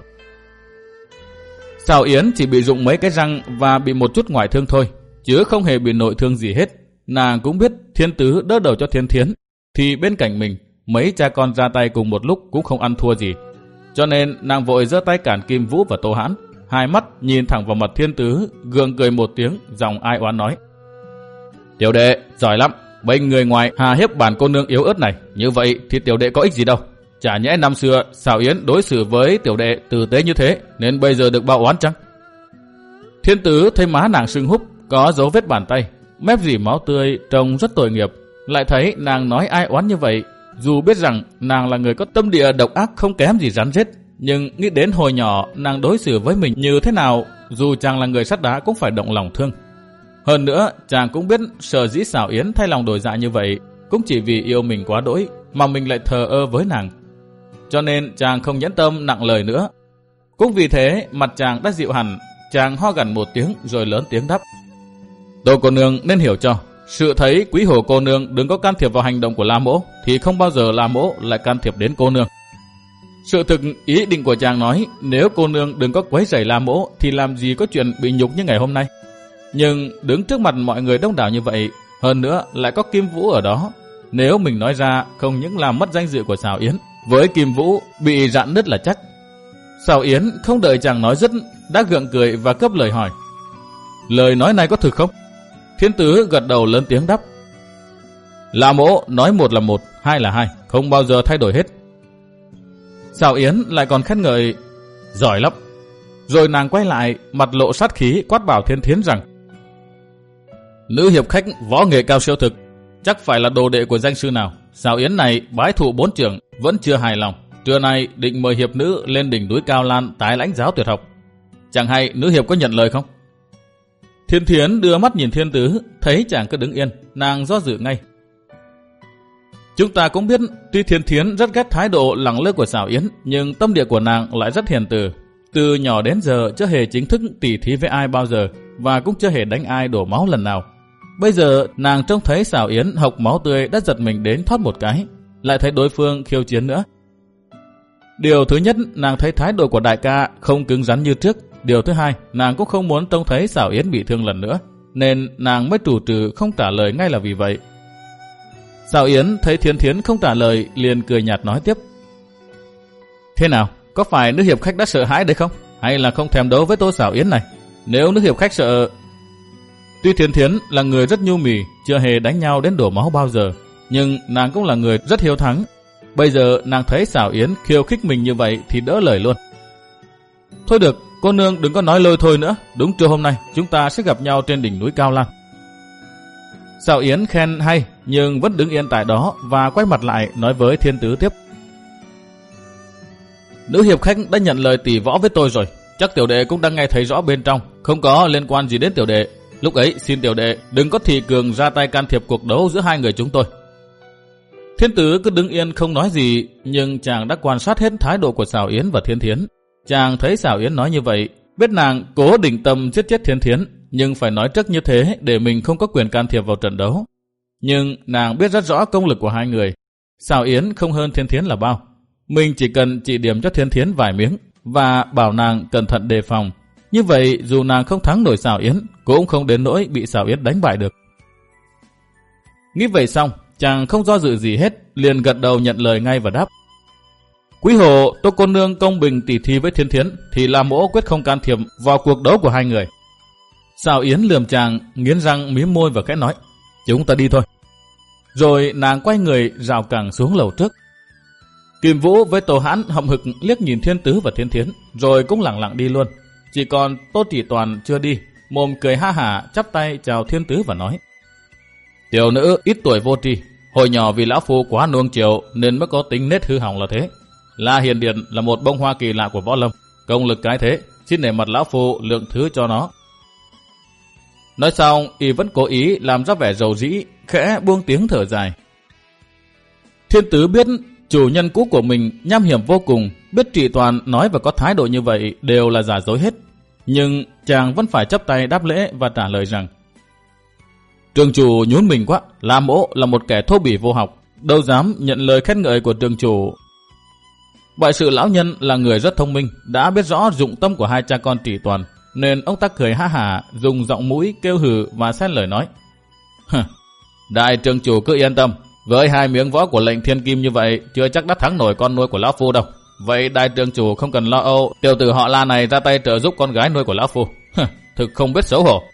Sảo Yến chỉ bị rụng mấy cái răng và bị một chút ngoại thương thôi, chứ không hề bị nội thương gì hết. Nàng cũng biết Thiên Tứ đỡ đầu cho Thiến Thiến, thì bên cạnh mình mấy cha con ra tay cùng một lúc cũng không ăn thua gì. Cho nên nàng vội giơ tay cản Kim Vũ và Tô Hãn, hai mắt nhìn thẳng vào mặt Thiên Tứ, gượng cười một tiếng, giọng ai oán nói: Tiểu đệ giỏi lắm, bênh người ngoài hà hiếp bản cô nương yếu ớt này, như vậy thì tiểu đệ có ích gì đâu. Chả nhẽ năm xưa Sảo Yến đối xử với tiểu đệ tử tế như thế, nên bây giờ được báo oán chăng? Thiên Tứ thấy má nàng sưng húp, có dấu vết bàn tay, mép rỉ máu tươi, trông rất tội nghiệp. Lại thấy nàng nói ai oán như vậy, dù biết rằng nàng là người có tâm địa độc ác không kém gì rắn rết, nhưng nghĩ đến hồi nhỏ nàng đối xử với mình như thế nào, dù chàng là người sắt đá cũng phải động lòng thương. Hơn nữa, chàng cũng biết sở dĩ Sảo Yến thay lòng đổi dạ như vậy cũng chỉ vì yêu mình quá đỗi mà mình lại thờ ơ với nàng. Cho nên chàng không nhẫn tâm nặng lời nữa. Cũng vì thế mặt chàng đã dịu hẳn, chàng ho gằn một tiếng rồi lớn tiếng đáp: Tô cô nương nên hiểu cho, sự thấy Quý Hồ cô nương đừng có can thiệp vào hành động của La Mỗ, thì không bao giờ La Mỗ lại can thiệp đến cô nương. Sự thực ý định của chàng nói, nếu cô nương đừng có quấy rầy La Mỗ thì làm gì có chuyện bị nhục như ngày hôm nay. Nhưng đứng trước mặt mọi người đông đảo như vậy, hơn nữa lại có Kim Vũ ở đó, nếu mình nói ra không những làm mất danh dự của Sảo Yến, với Kim Vũ bị rạn nứt là chắc. Sảo Yến không đợi chàng nói dứt đã gượng cười và cấp lời hỏi: Lời nói này có thực không? Thiên Tứ gật đầu lớn tiếng đáp: La Mỗ nói một là một, hai là hai, không bao giờ thay đổi hết. Sảo Yến lại còn khen ngợi: Giỏi lắm. Rồi nàng quay lại, mặt lộ sát khí quát bảo Thiên Thiến rằng: Nữ hiệp khách võ nghệ cao siêu thực, chắc phải là đồ đệ của danh sư nào. Sảo Yến này bái thụ bốn trưởng vẫn chưa hài lòng, trưa nay định mời hiệp nữ lên đỉnh núi Cao Lan tái lãnh giáo tuyệt học. Chẳng hay nữ hiệp có nhận lời không? Thiên Thiến đưa mắt nhìn Thiên Tứ, thấy chàng cứ đứng yên, nàng do dự ngay. Chúng ta cũng biết tuy Thiên Thiến rất ghét thái độ lẳng lơ của Sảo Yến, nhưng tâm địa của nàng lại rất hiền từ. Từ nhỏ đến giờ chưa hề chính thức tỉ thí với ai bao giờ, và cũng chưa hề đánh ai đổ máu lần nào. Bây giờ nàng trông thấy Sảo Yến hộc máu tươi đã giật mình đến thoát một cái, lại thấy đối phương khiêu chiến nữa. Điều thứ nhất, nàng thấy thái độ của đại ca không cứng rắn như trước. Điều thứ hai, nàng cũng không muốn trông thấy Sảo Yến bị thương lần nữa, nên nàng mới trù trừ không trả lời ngay là vì vậy. Sảo Yến thấy Thiên Thiến không trả lời, liền cười nhạt nói tiếp: Thế nào, có phải nữ hiệp khách đã sợ hãi đấy không? Hay là không thèm đấu với Tô Sảo Yến này? Nếu nữ hiệp khách sợ... Tuy Thiên Thiến là người rất nhu mì, chưa hề đánh nhau đến đổ máu bao giờ, nhưng nàng cũng là người rất hiếu thắng. Bây giờ nàng thấy Sảo Yến khiêu khích mình như vậy thì đỡ lời luôn. Thôi được, cô nương đừng có nói lôi thôi nữa. Đúng trưa hôm nay chúng ta sẽ gặp nhau trên đỉnh núi Cao Lan. Sảo Yến khen hay, nhưng vẫn đứng yên tại đó và quay mặt lại nói với Thiên Tứ tiếp: Nữ hiệp khách đã nhận lời tỷ võ với tôi rồi, chắc tiểu đệ cũng đang nghe thấy rõ bên trong, không có liên quan gì đến tiểu đệ. Lúc ấy xin tiểu đệ đừng có thị cường ra tay can thiệp cuộc đấu giữa hai người chúng tôi. Thiên Tứ cứ đứng yên không nói gì, nhưng chàng đã quan sát hết thái độ của Sảo Yến và Thiên Thiến. Chàng thấy Sảo Yến nói như vậy, biết nàng cố định tâm giết chết Thiên Thiến, nhưng phải nói trước như thế để mình không có quyền can thiệp vào trận đấu. Nhưng nàng biết rất rõ công lực của hai người. Sảo Yến không hơn Thiên Thiến là bao. Mình chỉ cần chỉ điểm cho Thiên Thiến vài miếng và bảo nàng cẩn thận đề phòng. Như vậy dù nàng không thắng nổi Sảo Yến, cũng không đến nỗi bị Sảo Yến đánh bại được. Nghĩ vậy xong, chàng không do dự gì hết, liền gật đầu nhận lời ngay và đáp: Quý Hồ, Tô cô nương công bình tỉ thí với Thiên Thiến thì La Mỗ quyết không can thiệp vào cuộc đấu của hai người. Sảo Yến lườm chàng, nghiến răng mím môi và khẽ nói: Chúng ta đi thôi. Rồi nàng quay người rào cẳng xuống lầu trước. Kim Vũ với Tô Hãn hậm hực liếc nhìn Thiên Tứ và Thiên Thiến, rồi cũng lặng lặng đi luôn. Chỉ còn Tô Chỉ Toàn chưa đi, mồm cười ha hả chắp tay chào Thiên Tứ và nói: Tiểu nữ ít tuổi vô tri, hồi nhỏ vì lão phu quá nuông chiều nên mới có tính nết hư hỏng là thế. La Hiền Điền là một bông hoa kỳ lạ của võ lâm, công lực cái thế, xin để mặt lão phu lượng thứ cho nó. Nói xong, y vẫn cố ý làm ra vẻ rầu rĩ, khẽ buông tiếng thở dài. Thiên Tứ biết Chủ nhân cũ của mình nham hiểm vô cùng, biết Trị Toàn nói và có thái độ như vậy đều là giả dối hết. Nhưng chàng vẫn phải chắp tay đáp lễ và trả lời rằng: Trường chủ nhún mình quá, La Mỗ là một kẻ thô bỉ vô học, đâu dám nhận lời khen ngợi của trường chủ. Bại sự lão nhân là người rất thông minh, đã biết rõ dụng tâm của hai cha con Trị Toàn, nên ông ta cười ha hả, dùng giọng mũi kêu hừ và xen lời nói: Đại trường chủ cứ yên tâm, với hai miếng võ của lệnh thiên kim như vậy, chưa chắc đã thắng nổi con nuôi của lão phu đâu. Vậy đại trường chủ không cần lo âu, tiểu tử họ La này ra tay trợ giúp con gái nuôi của lão phu. Thực không biết xấu hổ.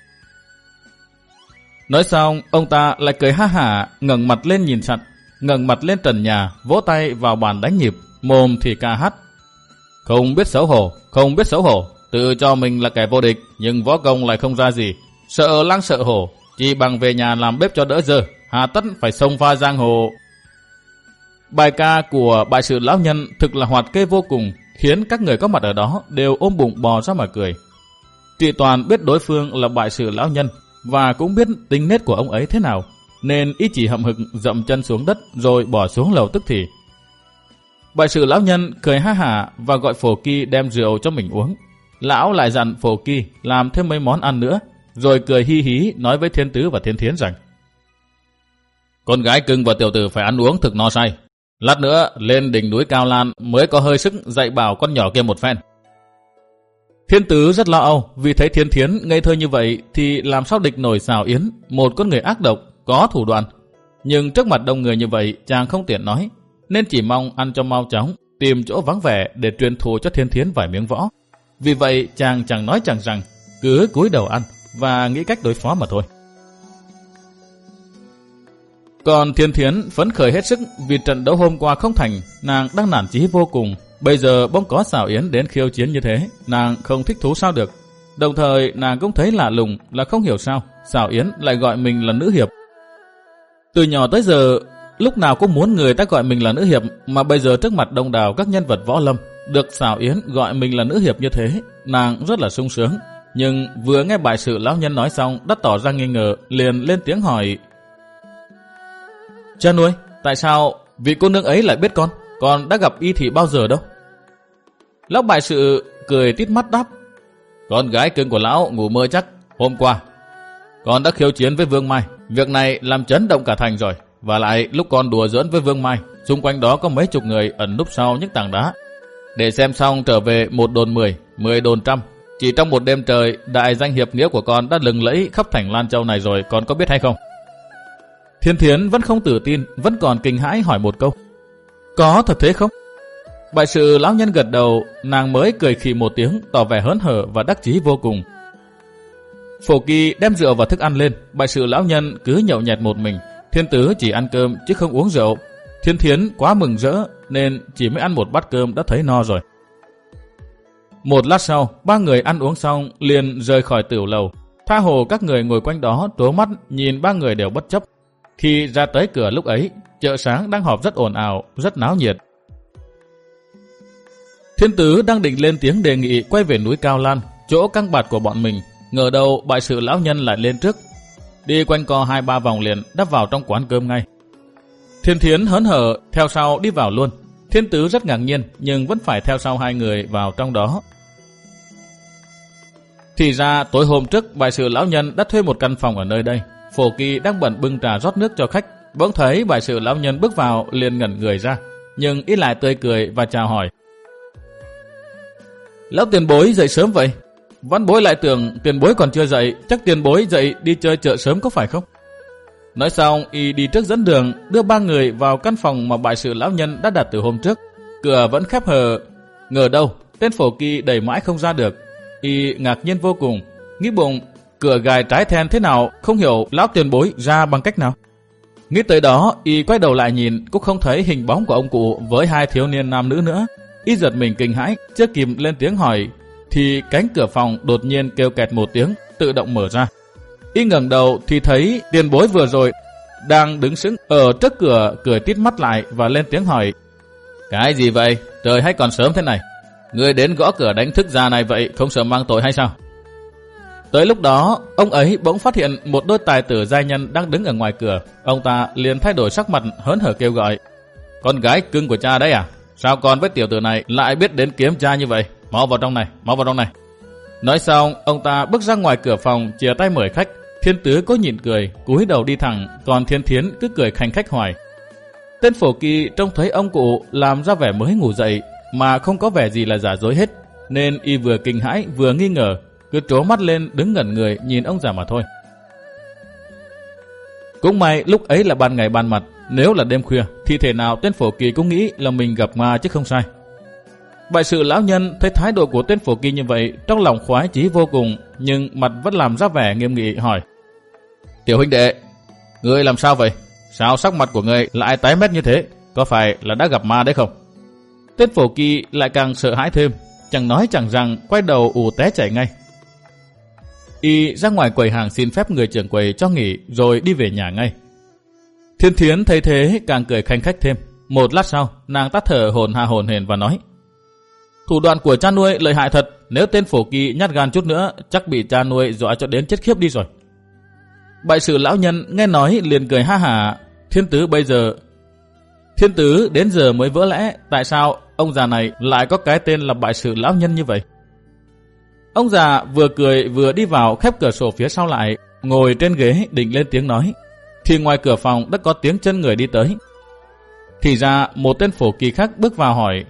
Nói xong, ông ta lại cười ha hả, ngẩng mặt lên nhìn sẵn, ngẩng mặt lên trần nhà, vỗ tay vào bàn đánh nhịp, mồm thì ca hát: Không biết xấu hổ, không biết xấu hổ, tự cho mình là kẻ vô địch, nhưng võ công lại không ra gì, sợ lăng sợ hổ, chỉ bằng về nhà làm bếp cho đỡ dơ, hà tất phải xông pha giang hồ. Bài ca của bại sự lão nhân thực là hoạt kê vô cùng, khiến các người có mặt ở đó đều ôm bụng bò ra mà cười. Trị Toàn biết đối phương là bại sự lão nhân và cũng biết tính nết của ông ấy thế nào, nên ý chỉ hậm hực dậm chân xuống đất rồi bỏ xuống lầu tức thì. Bại sự lão nhân cười ha hả và gọi Phổ Kỳ đem rượu cho mình uống. Lão lại dặn Phổ Kỳ làm thêm mấy món ăn nữa, rồi cười hi hí nói với Thiên Tứ và Thiên Thiến rằng: Con gái cưng và tiểu tử phải ăn uống thực no say. Lát nữa lên đỉnh núi Cao Lan mới có hơi sức dạy bảo con nhỏ kia một phen. Thiên Tứ rất lo âu, vì thấy Thiên Thiến ngây thơ như vậy thì làm sao địch nổi Sào Yến, một con người ác độc, có thủ đoạn. Nhưng trước mặt đông người như vậy chàng không tiện nói, nên chỉ mong ăn cho mau chóng, tìm chỗ vắng vẻ để truyền thụ cho Thiên Thiến vài miếng võ. Vì vậy chàng chẳng nói chẳng rằng, cứ cúi đầu ăn và nghĩ cách đối phó mà thôi. Còn Thiên Thiến phấn khởi hết sức vì trận đấu hôm qua không thành, nàng đang nản chí vô cùng. Bây giờ bỗng có Sào Yến đến khiêu chiến như thế, nàng không thích thú sao được. Đồng thời nàng cũng thấy lạ lùng là không hiểu sao Sào Yến lại gọi mình là nữ hiệp. Từ nhỏ tới giờ, lúc nào cũng muốn người ta gọi mình là nữ hiệp, mà bây giờ trước mặt đông đảo các nhân vật võ lâm, được Sào Yến gọi mình là nữ hiệp như thế, nàng rất là sung sướng. Nhưng vừa nghe bại sự lão nhân nói xong đã tỏ ra nghi ngờ, liền lên tiếng hỏi: Cha nuôi, tại sao vị cô nương ấy lại biết con? Con đã gặp y thị bao giờ đâu? Lão bại sự cười tít mắt đáp: Con gái cưng của lão ngủ mơ chắc. Hôm qua con đã khiêu chiến với Vương Mai, việc này làm chấn động cả thành rồi. Và lại lúc con đùa giỡn với Vương Mai, xung quanh đó có mấy chục người ẩn núp sau những tảng đá. Để xem xong trở về một đồn mười, mười đồn trăm. Chỉ trong một đêm trời, đại danh hiệp nghĩa của con đã lừng lẫy khắp thành Lan Châu này rồi, con có biết hay không? Thiên Thiến vẫn không tự tin, vẫn còn kinh hãi hỏi một câu: Có thật thế không? Bại sự lão nhân gật đầu, nàng mới cười khì một tiếng, tỏ vẻ hớn hở và đắc chí vô cùng. Phổ Kỳ đem rượu và thức ăn lên, bại sự lão nhân cứ nhậu nhẹt một mình. Thiên Tứ chỉ ăn cơm chứ không uống rượu. Thiên Thiến quá mừng rỡ nên chỉ mới ăn một bát cơm đã thấy no rồi. Một lát sau, ba người ăn uống xong liền rời khỏi tửu lầu. Tha hồ các người ngồi quanh đó trố mắt nhìn ba người đều bất chấp. Khi ra tới cửa lúc ấy, chợ sáng đang họp rất ồn ào, rất náo nhiệt. Thiên Tứ đang định lên tiếng đề nghị quay về núi Cao Lan, chỗ căng bạt của bọn mình, ngờ đâu bại sự lão nhân lại lên trước. Đi quanh co hai ba vòng liền đắp vào trong quán cơm ngay. Thiên Thiến hớn hở theo sau đi vào luôn. Thiên Tứ rất ngạc nhiên nhưng vẫn phải theo sau hai người vào trong đó. Thì ra tối hôm trước bại sự lão nhân đã thuê một căn phòng ở nơi đây. Phổ Kỳ đang bận bưng trà rót nước cho khách, bỗng thấy bại sự lão nhân bước vào liền ngẩn người ra, nhưng ít lại tươi cười và chào hỏi: Lão tiền bối dậy sớm vậy? Văn bối lại tưởng tiền bối còn chưa dậy, chắc tiền bối dậy đi chơi chợ sớm có phải không? Nói xong y đi trước dẫn đường, đưa ba người vào căn phòng mà bại sự lão nhân đã đặt từ hôm trước. Cửa vẫn khép hờ, ngờ đâu tên Phổ Kỳ đẩy mãi không ra được. Y ngạc nhiên vô cùng, nghĩ bụng cửa gài trái then thế nào, không hiểu lão tiền bối ra bằng cách nào. Nghĩ tới đó, y quay đầu lại nhìn cũng không thấy hình bóng của ông cụ với hai thiếu niên nam nữ nữa. Y giật mình kinh hãi, chưa kịp lên tiếng hỏi thì cánh cửa phòng đột nhiên kêu kẹt một tiếng, tự động mở ra. Y ngẩng đầu thì thấy tiền bối vừa rồi đang đứng sững ở trước cửa, cười tít mắt lại và lên tiếng hỏi: Cái gì vậy? Trời hay còn sớm thế này, người đến gõ cửa đánh thức già này vậy, không sợ mang tội hay sao? Tới lúc đó, ông ấy bỗng phát hiện một đôi tài tử giai nhân đang đứng ở ngoài cửa. Ông ta liền thay đổi sắc mặt hớn hở kêu gọi: Con gái cưng của cha đấy à? Sao con với tiểu tử này lại biết đến kiếm cha như vậy? Mau vào trong này, mau vào trong này. Nói xong, ông ta bước ra ngoài cửa phòng, chìa tay mời khách. Thiên Tứ có nhịn cười, cúi đầu đi thẳng, còn Thiên Thiến cứ cười khanh khách hoài. Tên Phổ Kỳ trông thấy ông cụ làm ra vẻ mới ngủ dậy, mà không có vẻ gì là giả dối hết, nên y vừa kinh hãi vừa nghi ngờ, cứ trố mắt lên đứng ngẩn người nhìn ông già mà thôi. Cũng may lúc ấy là ban ngày ban mặt, nếu là đêm khuya thì thể nào tên Phổ Kỳ cũng nghĩ là mình gặp ma chứ không sai. Bại sự lão nhân thấy thái độ của tên Phổ Kỳ như vậy, trong lòng khoái chí vô cùng, nhưng mặt vẫn làm ra vẻ nghiêm nghị hỏi: Tiểu huynh đệ, ngươi làm sao vậy? Sao sắc mặt của ngươi lại tái mét như thế? Có phải là đã gặp ma đấy không? Tên Phổ Kỳ lại càng sợ hãi thêm, chẳng nói chẳng rằng quay đầu ù té chạy ngay. Y ra ngoài quầy hàng xin phép người trưởng quầy cho nghỉ rồi đi về nhà ngay. Thiên Thiến thấy thế càng cười khanh khách thêm. Một lát sau, nàng tắt thở hổn hà hổn hển và nói: Thủ đoạn của cha nuôi lợi hại thật, nếu tên Phổ Kỳ nhát gan chút nữa chắc bị cha nuôi dọa cho đến chết khiếp đi rồi. Bại sự lão nhân nghe nói liền cười ha hả. Thiên Tứ bây giờ Thiên Tứ đến giờ mới vỡ lẽ tại sao ông già này lại có cái tên là bại sự lão nhân như vậy. Ông già vừa cười vừa đi vào khép cửa sổ phía sau lại, ngồi trên ghế định lên tiếng nói, thì ngoài cửa phòng đã có tiếng chân người đi tới. Thì ra một tên Phổ Kỳ khác bước vào hỏi: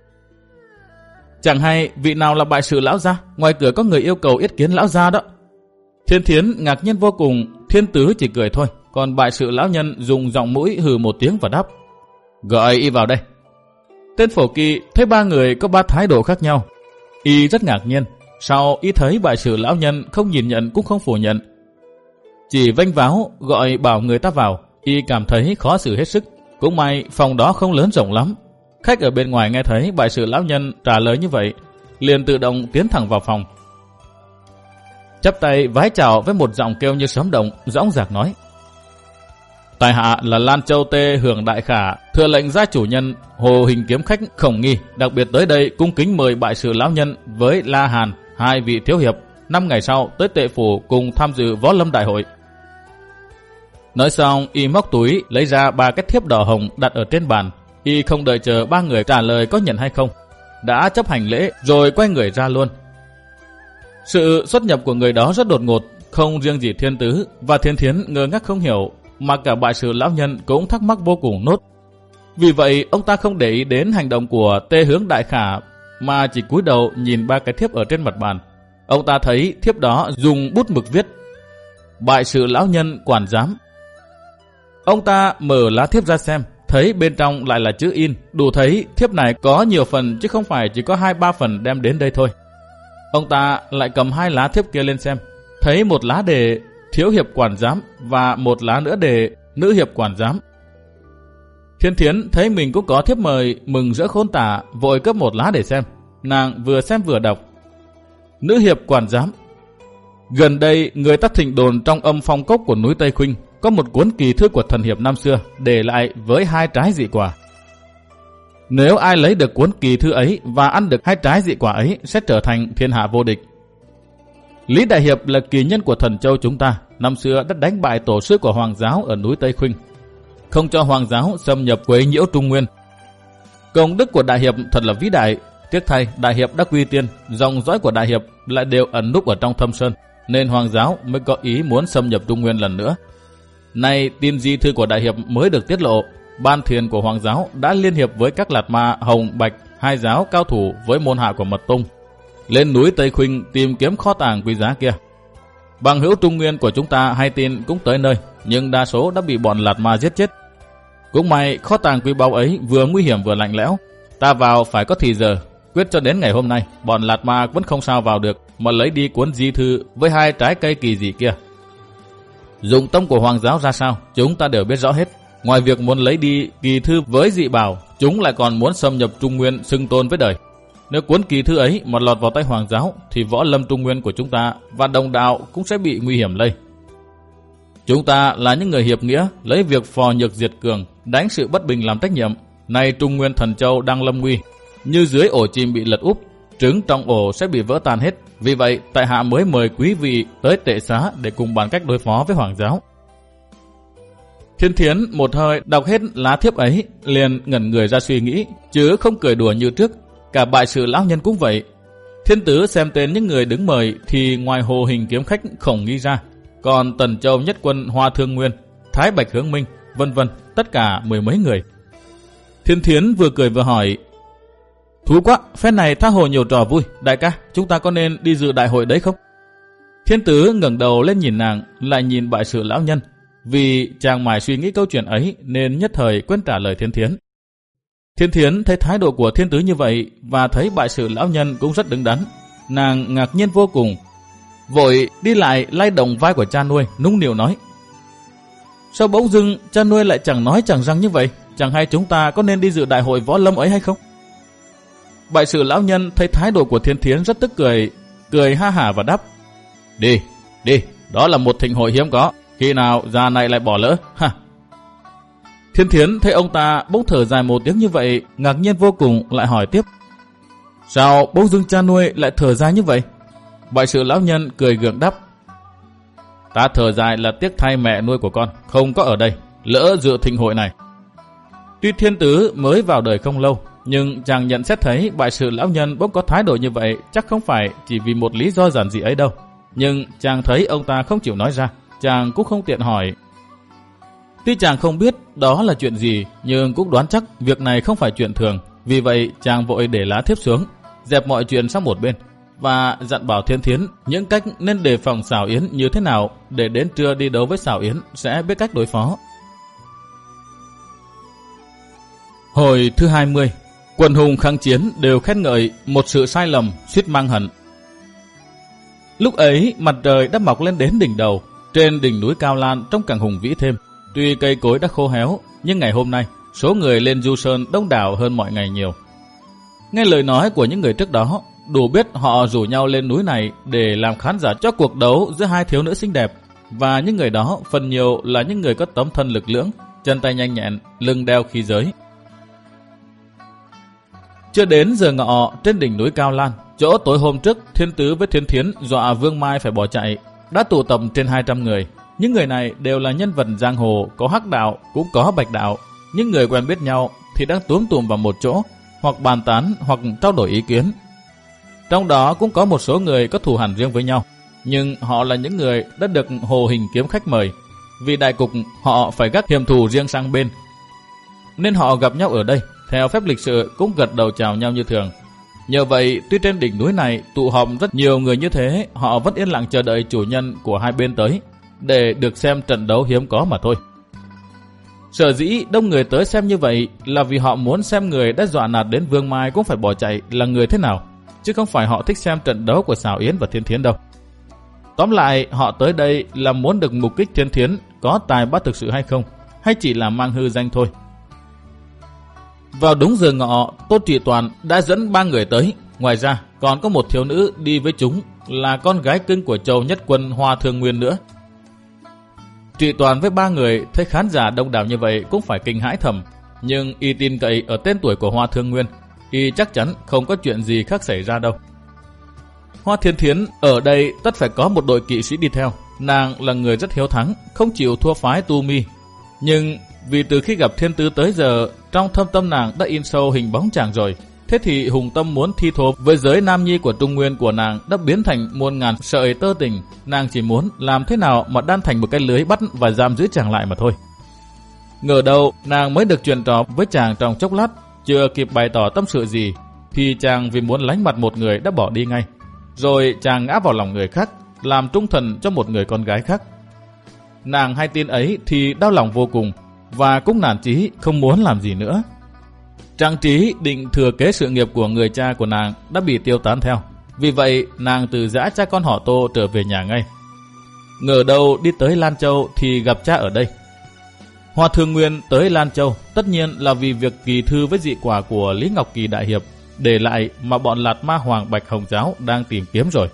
Chẳng hay vị nào là bại sự lão gia? Ngoài cửa có người yêu cầu yết kiến lão gia đó. Thiên Thiến ngạc nhiên vô cùng. Thiên Tứ chỉ cười thôi, còn bại sự lão nhân dùng giọng mũi hừ một tiếng và đáp: Gọi y vào đây. Tên Phổ Kỳ thấy ba người có ba thái độ khác nhau, y rất ngạc nhiên. Sau y thấy bại sự lão nhân không nhìn nhận cũng không phủ nhận, chỉ vênh váo gọi bảo người ta vào, y cảm thấy khó xử hết sức. Cũng may phòng đó không lớn rộng lắm. Khách ở bên ngoài nghe thấy bại sự lão nhân trả lời như vậy, liền tự động tiến thẳng vào phòng, chắp tay vái chào với một giọng kêu như sấm động, dõng dạc nói: Tại hạ là Lan Châu Tê Hưởng Đại Khả, thừa lệnh gia chủ nhân Hồ Hình Kiếm Khách Khổng Nghi, đặc biệt tới đây cung kính mời bại sự lão nhân với La Hàn, hai vị thiếu hiệp, năm ngày sau tới Tệ Phủ cùng tham dự võ lâm đại hội. Nói xong, y móc túi lấy ra ba cái thiếp đỏ hồng đặt ở trên bàn. Y không đợi chờ ba người trả lời có nhận hay không, đã chấp hành lễ rồi quay người ra luôn. Sự xuất nhập của người đó rất đột ngột, không riêng gì Thiên Tứ và Thiên Thiến ngơ ngác không hiểu, mà cả bại sự lão nhân cũng thắc mắc vô cùng nốt. Vì vậy ông ta không để ý đến hành động của Tê Hướng Đại Khả, mà chỉ cúi đầu nhìn ba cái thiếp ở trên mặt bàn. Ông ta thấy thiếp đó dùng bút mực viết: Bại sự lão nhân quản giám. Ông ta mở lá thiếp ra xem, thấy bên trong lại là chữ in, đủ thấy thiếp này có nhiều phần chứ không phải chỉ có hai ba phần đem đến đây thôi. Ông ta lại cầm hai lá thiếp kia lên xem, thấy một lá đề thiếu hiệp quản giám và một lá nữa đề nữ hiệp quản giám. Thiên Thiến thấy mình cũng có thiếp mời, mừng rỡ khôn tả, vội cấp một lá để xem. Nàng vừa xem vừa đọc: Nữ hiệp quản giám. Gần đây người ta thịnh đồn trong âm phong cốc của núi Tây Khuynh có một cuốn kỳ thư của thần hiệp năm xưa để lại với hai trái dị quả. Nếu ai lấy được cuốn kỳ thư ấy và ăn được hai trái dị quả ấy sẽ trở thành thiên hạ vô địch. Lý Đại Hiệp là kỳ nhân của thần châu chúng ta, năm xưa đã đánh bại tổ sư của Hoàng giáo ở núi Tây Khuynh, không cho Hoàng giáo xâm nhập quấy nhiễu Trung Nguyên. Công đức của Đại Hiệp thật là vĩ đại. Tiếc thay Đại Hiệp đã quy tiên, dòng dõi của Đại Hiệp lại đều ẩn núp ở trong thâm sơn, nên Hoàng giáo mới có ý muốn xâm nhập Trung Nguyên lần nữa. Nay tin di thư của Đại Hiệp mới được tiết lộ, ban thiền của Hoàng giáo đã liên hiệp với các lạt ma Hồng Bạch, hai giáo cao thủ với môn hạ của Mật Tông, lên núi Tây Khuynh tìm kiếm kho tàng quý giá kia. Bằng hữu Trung Nguyên của chúng ta hay tin cũng tới nơi, nhưng đa số đã bị bọn lạt ma giết chết. Cũng may kho tàng quý báu ấy vừa nguy hiểm vừa lạnh lẽo, ta vào phải có thì giờ, quyết cho đến ngày hôm nay bọn lạt ma vẫn không sao vào được mà lấy đi cuốn di thư với hai trái cây kỳ dị kia. Dụng tâm của Hoàng giáo ra sao chúng ta đều biết rõ hết. Ngoài việc muốn lấy đi kỳ thư với dị bảo, chúng lại còn muốn xâm nhập Trung Nguyên xưng tôn với đời. Nếu cuốn kỳ thư ấy mà lọt vào tay Hoàng giáo thì võ lâm Trung Nguyên của chúng ta và đồng đạo cũng sẽ bị nguy hiểm lây. Chúng ta là những người hiệp nghĩa, lấy việc phò nhược diệt cường, đánh sự bất bình làm trách nhiệm. Nay Trung Nguyên Thần Châu đang lâm nguy, như dưới ổ chim bị lật úp, trứng trong ổ sẽ bị vỡ tan hết. Vì vậy tại hạ mới mời quý vị tới Tệ Xá để cùng bàn cách đối phó với Hoàng giáo. Thiên Thiến một hơi đọc hết lá thiếp ấy, liền ngẩn người ra suy nghĩ, chứ không cười đùa như trước. Cả bại sự lão nhân cũng vậy. Thiên Tứ xem tên những người đứng mời thì ngoài Hồ Hình kiếm khách Khổng Nghi ra, còn Tần Châu Nhất Quân Hoa Thương Nguyên, Thái Bạch Hướng Minh, vân vân, tất cả mười mấy người. Thiên Thiến vừa cười vừa hỏi: Thú quá, phen này tha hồ nhiều trò vui, đại ca, chúng ta có nên đi dự đại hội đấy không? Thiên Tứ ngẩng đầu lên nhìn nàng, lại nhìn bại sự lão nhân. Vì chàng mải suy nghĩ câu chuyện ấy nên nhất thời quên trả lời Thiên Thiến. Thiên Thiến thấy thái độ của Thiên Tứ như vậy và thấy bại sự lão nhân cũng rất đứng đắn, nàng ngạc nhiên vô cùng, vội đi lại lay động vai của cha nuôi, nũng nịu nói: Sao bỗng dưng cha nuôi lại chẳng nói chẳng rằng như vậy? Chẳng hay chúng ta có nên đi dự đại hội võ lâm ấy hay không? Bại sự lão nhân thấy thái độ của Thiên Thiến rất tức cười, cười ha hả và đáp: Đi, đi, đó là một thịnh hội hiếm có, khi nào già này lại bỏ lỡ, ha. Thiên Thiến thấy ông ta bỗng thở dài một tiếng như vậy, ngạc nhiên vô cùng, lại hỏi tiếp: Sao bỗng dưng cha nuôi lại thở dài như vậy? Bại sự lão nhân cười gượng đáp: Ta thở dài là tiếc thay mẹ nuôi của con không có ở đây, lỡ dự thịnh hội này. Tuy Thiên Tứ mới vào đời không lâu, nhưng chàng nhận xét thấy bại sự lão nhân bỗng có thái độ như vậy chắc không phải chỉ vì một lý do giản dị ấy đâu. Nhưng chàng thấy ông ta không chịu nói ra, chàng cũng không tiện hỏi. Tuy chàng không biết đó là chuyện gì, nhưng cũng đoán chắc việc này không phải chuyện thường. Vì vậy chàng vội để lá thiếp xuống, dẹp mọi chuyện sang một bên, và dặn bảo Thiên Thiến những cách nên đề phòng Sào Yến như thế nào, để đến trưa đi đấu với Sào Yến sẽ biết cách đối phó. Hồi thứ hai mươi, quần hùng kháng chiến đều khen ngợi một sự sai lầm suýt mang hận. Lúc ấy mặt trời đã mọc lên đến đỉnh đầu, trên đỉnh núi Cao Lan trông càng hùng vĩ thêm. Tuy cây cối đã khô héo, nhưng ngày hôm nay số người lên du sơn đông đảo hơn mọi ngày nhiều. Nghe lời nói của những người trước đó, đủ biết họ rủ nhau lên núi này để làm khán giả cho cuộc đấu giữa hai thiếu nữ xinh đẹp. Và những người đó phần nhiều là những người có tấm thân lực lưỡng, chân tay nhanh nhẹn, lưng đeo khí giới. Chưa đến giờ ngọ, trên đỉnh núi Cao Lan, chỗ tối hôm trước Thiên Tứ với Thiên Thiến dọa Vương Mai phải bỏ chạy, đã tụ tập trên hai trăm người. Những người này đều là nhân vật giang hồ, có hắc đạo, cũng có bạch đạo. Những người quen biết nhau thì đang túm tụm vào một chỗ, hoặc bàn tán hoặc trao đổi ý kiến. Trong đó cũng có một số người có thù hằn riêng với nhau, nhưng họ là những người đã được Hồ Hình kiếm khách mời. Vì đại cục họ phải gác hiểm thù riêng sang bên, nên họ gặp nhau ở đây, theo phép lịch sự cũng gật đầu chào nhau như thường. Nhờ vậy, tuy trên đỉnh núi này tụ họp rất nhiều người như thế, họ vẫn yên lặng chờ đợi chủ nhân của hai bên tới, để được xem trận đấu hiếm có mà thôi. Sở dĩ đông người tới xem như vậy là vì họ muốn xem người đã dọa nạt đến Vương Mai cũng phải bỏ chạy là người thế nào, chứ không phải họ thích xem trận đấu của Sào Yến và Thiên Thiến đâu. Tóm lại, họ tới đây là muốn được mục kích Thiên Thiến có tài ba thực sự hay không, hay chỉ là mang hư danh thôi. Vào đúng giờ ngọ, Tôn Trị Toàn đã dẫn ba người tới. Ngoài ra còn có một thiếu nữ đi với chúng, là con gái cưng của Châu Nhất Quân Hoa Thương Nguyên nữa. Trị Toàn với ba người thấy khán giả đông đảo như vậy cũng phải kinh hãi thầm, nhưng y tin cậy ở tên tuổi của Hoa Thương Nguyên, y chắc chắn không có chuyện gì khác xảy ra đâu. Hoa Thiên Thiến ở đây tất phải có một đội kỵ sĩ đi theo. Nàng là người rất hiếu thắng, không chịu thua phái Tu Mi. Nhưng vì từ khi gặp Thiên Tứ tới giờ, trong thâm tâm nàng đã in sâu hình bóng chàng rồi. Thế thì hùng tâm muốn thi thố với giới nam nhi của Trung Nguyên của nàng đã biến thành muôn ngàn sợi tơ tình. Nàng chỉ muốn làm thế nào mà đan thành một cái lưới bắt và giam giữ chàng lại mà thôi. Ngờ đâu nàng mới được chuyện trò với chàng trong chốc lát, chưa kịp bày tỏ tâm sự gì thì chàng vì muốn lánh mặt một người đã bỏ đi ngay. Rồi chàng ngã vào lòng người khác, làm trung thần cho một người con gái khác. Nàng hay tin ấy thì đau lòng vô cùng, và cũng nản chí không muốn làm gì nữa. Trang trí định thừa kế sự nghiệp của người cha của nàng đã bị tiêu tán theo. Vì vậy nàng từ giã cha con họ Tô trở về nhà ngay. Ngờ đâu đi tới Lan Châu thì gặp cha ở đây. Hoa Thương Nguyên tới Lan Châu tất nhiên là vì việc kỳ thư với dị quả của Lý Ngọc Kỳ đại hiệp để lại mà bọn Lạt Ma Hoàng Bạch Hồng Giáo đang tìm kiếm rồi.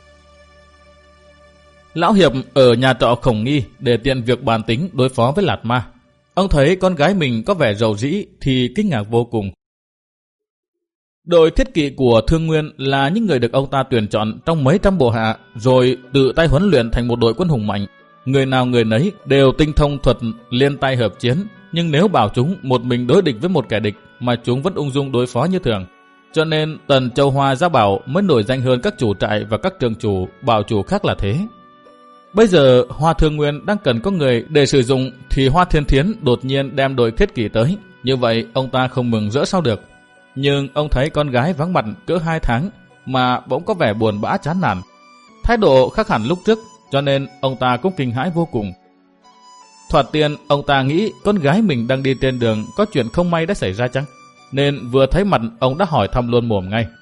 Lão hiệp ở nhà trọ Khổng Nghi để tiện việc bàn tính đối phó với Lạt Ma. Ông thấy con gái mình có vẻ rầu rĩ thì kinh ngạc vô cùng. Đội thiết kỵ của Thương Nguyên là những người được ông ta tuyển chọn trong mấy trăm bộ hạ, rồi tự tay huấn luyện thành một đội quân hùng mạnh. người nào người nấy đều tinh thông thuật liên tay hợp chiến, nhưng nếu bảo chúng một mình đối địch với một kẻ địch mà chúng vẫn ung dung đối phó như thường. Cho nên Tần Châu Hoa Gia Bảo mới nổi danh hơn các chủ trại và các trường chủ, bảo chủ khác là thế. Bây giờ Hoa Thương Nguyên đang cần có người để sử dụng thì Hoa Thiên Thiến đột nhiên đem đội Thiết Kỷ tới. Như vậy ông ta không mừng rỡ sao được. Nhưng ông thấy con gái vắng mặt cỡ hai tháng mà bỗng có vẻ buồn bã chán nản. Thái độ khác hẳn lúc trước, cho nên ông ta cũng kinh hãi vô cùng. Thoạt tiên ông ta nghĩ con gái mình đang đi trên đường có chuyện không may đã xảy ra chăng? Nên vừa thấy mặt ông đã hỏi thăm luôn mồm ngay.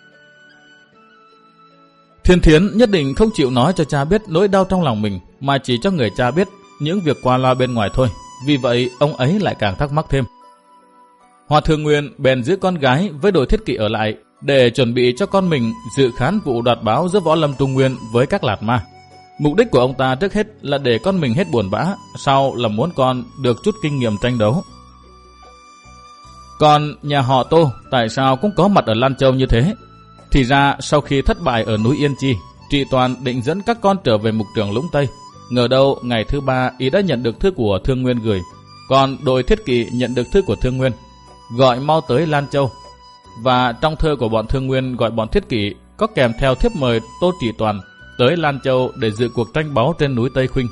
Thiên Thiến nhất định không chịu nói cho cha biết nỗi đau trong lòng mình, mà chỉ cho người cha biết những việc qua loa bên ngoài thôi. Vì vậy ông ấy lại càng thắc mắc thêm. Hoa Thương Nguyên bèn giữ con gái với đội Thiết Kỵ ở lại để chuẩn bị cho con mình dự khán vụ đoạt báo giữa Võ Lâm Trung Nguyên với các lạt ma. Mục đích của ông ta trước hết là để con mình hết buồn bã, sau là muốn con được chút kinh nghiệm tranh đấu. Còn nhà họ Tô tại sao cũng có mặt ở Lan Châu như thế? Thì ra sau khi thất bại ở núi Yên Chi, Trị Toàn định dẫn các con trở về mục trường Lũng Tây. Ngờ đâu ngày thứ ba y đã nhận được thư của Thương Nguyên gửi, còn đội Thiết Kỵ nhận được thư của Thương Nguyên, gọi mau tới Lan Châu. Và trong thơ của bọn Thương Nguyên gọi bọn Thiết Kỵ có kèm theo thiếp mời Tô Trị Toàn tới Lan Châu để dự cuộc tranh báu trên núi Tây Khuynh.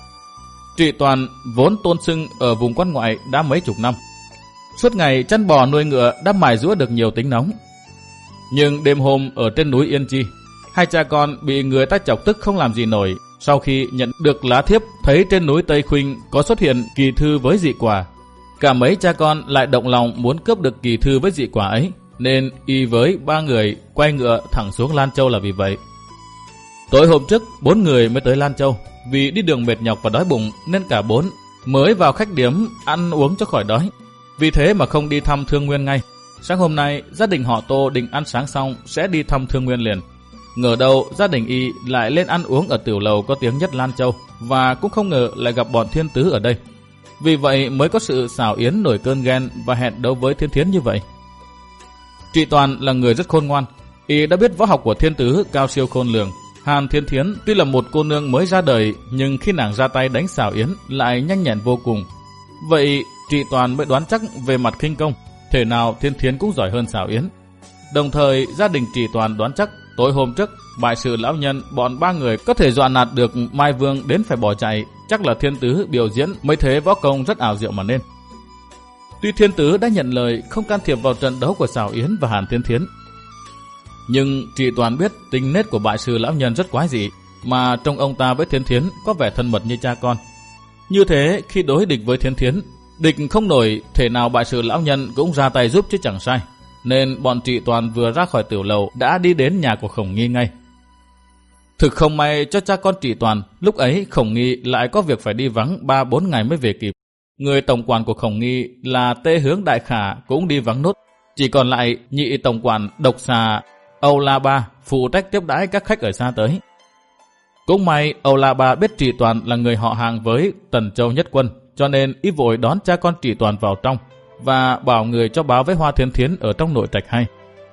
Trị Toàn vốn tôn xưng ở vùng quan ngoại đã mấy chục năm, suốt ngày chăn bò nuôi ngựa đã mài giũa được nhiều tính nóng. Nhưng đêm hôm ở trên núi Yên Chi, hai cha con bị người ta chọc tức không làm gì nổi. Sau khi nhận được lá thiếp thấy trên núi Tây Khuynh có xuất hiện kỳ thư với dị quả, cả mấy cha con lại động lòng muốn cướp được kỳ thư với dị quả ấy, nên y với ba người quay ngựa thẳng xuống Lan Châu là vì vậy. Tối hôm trước bốn người mới tới Lan Châu, vì đi đường mệt nhọc và đói bụng nên cả bốn mới vào khách điếm ăn uống cho khỏi đói. Vì thế mà không đi thăm Thương Nguyên ngay. Sáng hôm nay gia đình họ Tô định ăn sáng xong sẽ đi thăm Thương Nguyên liền. Ngờ đâu gia đình y lại lên ăn uống ở tiểu lầu có tiếng nhất Lan Châu, và cũng không ngờ lại gặp bọn Thiên Tứ ở đây. Vì vậy mới có sự xảo yến nổi cơn ghen và hẹn đấu với Thiên Thiến như vậy. Trị Toàn là người rất khôn ngoan, y đã biết võ học của Thiên Tứ cao siêu khôn lường. Hàn Thiên Thiến tuy là một cô nương mới ra đời, nhưng khi nàng ra tay đánh xảo yến lại nhanh nhẹn vô cùng. Vậy Trị Toàn mới đoán chắc về mặt khinh công, thể nào Thiên Thiến cũng giỏi hơn xảo yến. Đồng thời gia đình Trị Toàn đoán chắc tối hôm trước bại sự lão nhân bọn ba người có thể dọa nạt được Mai Vương đến phải bỏ chạy, chắc là Thiên Tứ biểu diễn mấy thế võ công rất ảo diệu mà nên. Tuy Thiên Tứ đã nhận lời không can thiệp vào trận đấu của xảo yến và Hàn Thiên Thiến, nhưng Trị Toàn biết tính nết của bại sư lão nhân rất quái dị, mà trong ông ta với Thiên Thiến có vẻ thân mật như cha con. Như thế khi đối địch với Thiên Thiến, địch không nổi, thể nào bại sư lão nhân cũng ra tay giúp chứ chẳng sai. Nên bọn Trị Toàn vừa ra khỏi tiểu lầu đã đi đến nhà của Khổng Nghi ngay. Thực không may cho cha con Trị Toàn, lúc ấy Khổng Nghi lại có việc phải đi vắng ba bốn ngày mới về kịp. Người tổng quản của Khổng Nghi là Tê Hướng Đại Khả cũng đi vắng nốt, chỉ còn lại nhị tổng quản Độc Xà Âu La Ba phụ trách tiếp đãi các khách ở xa tới. Cũng may Âu La Ba biết Trị Toàn là người họ hàng với Tần Châu Nhất Quân, cho nên y vội đón cha con Trị Toàn vào trong và bảo người cho báo với Hoa Thiên Thiến ở trong nội trạch hay.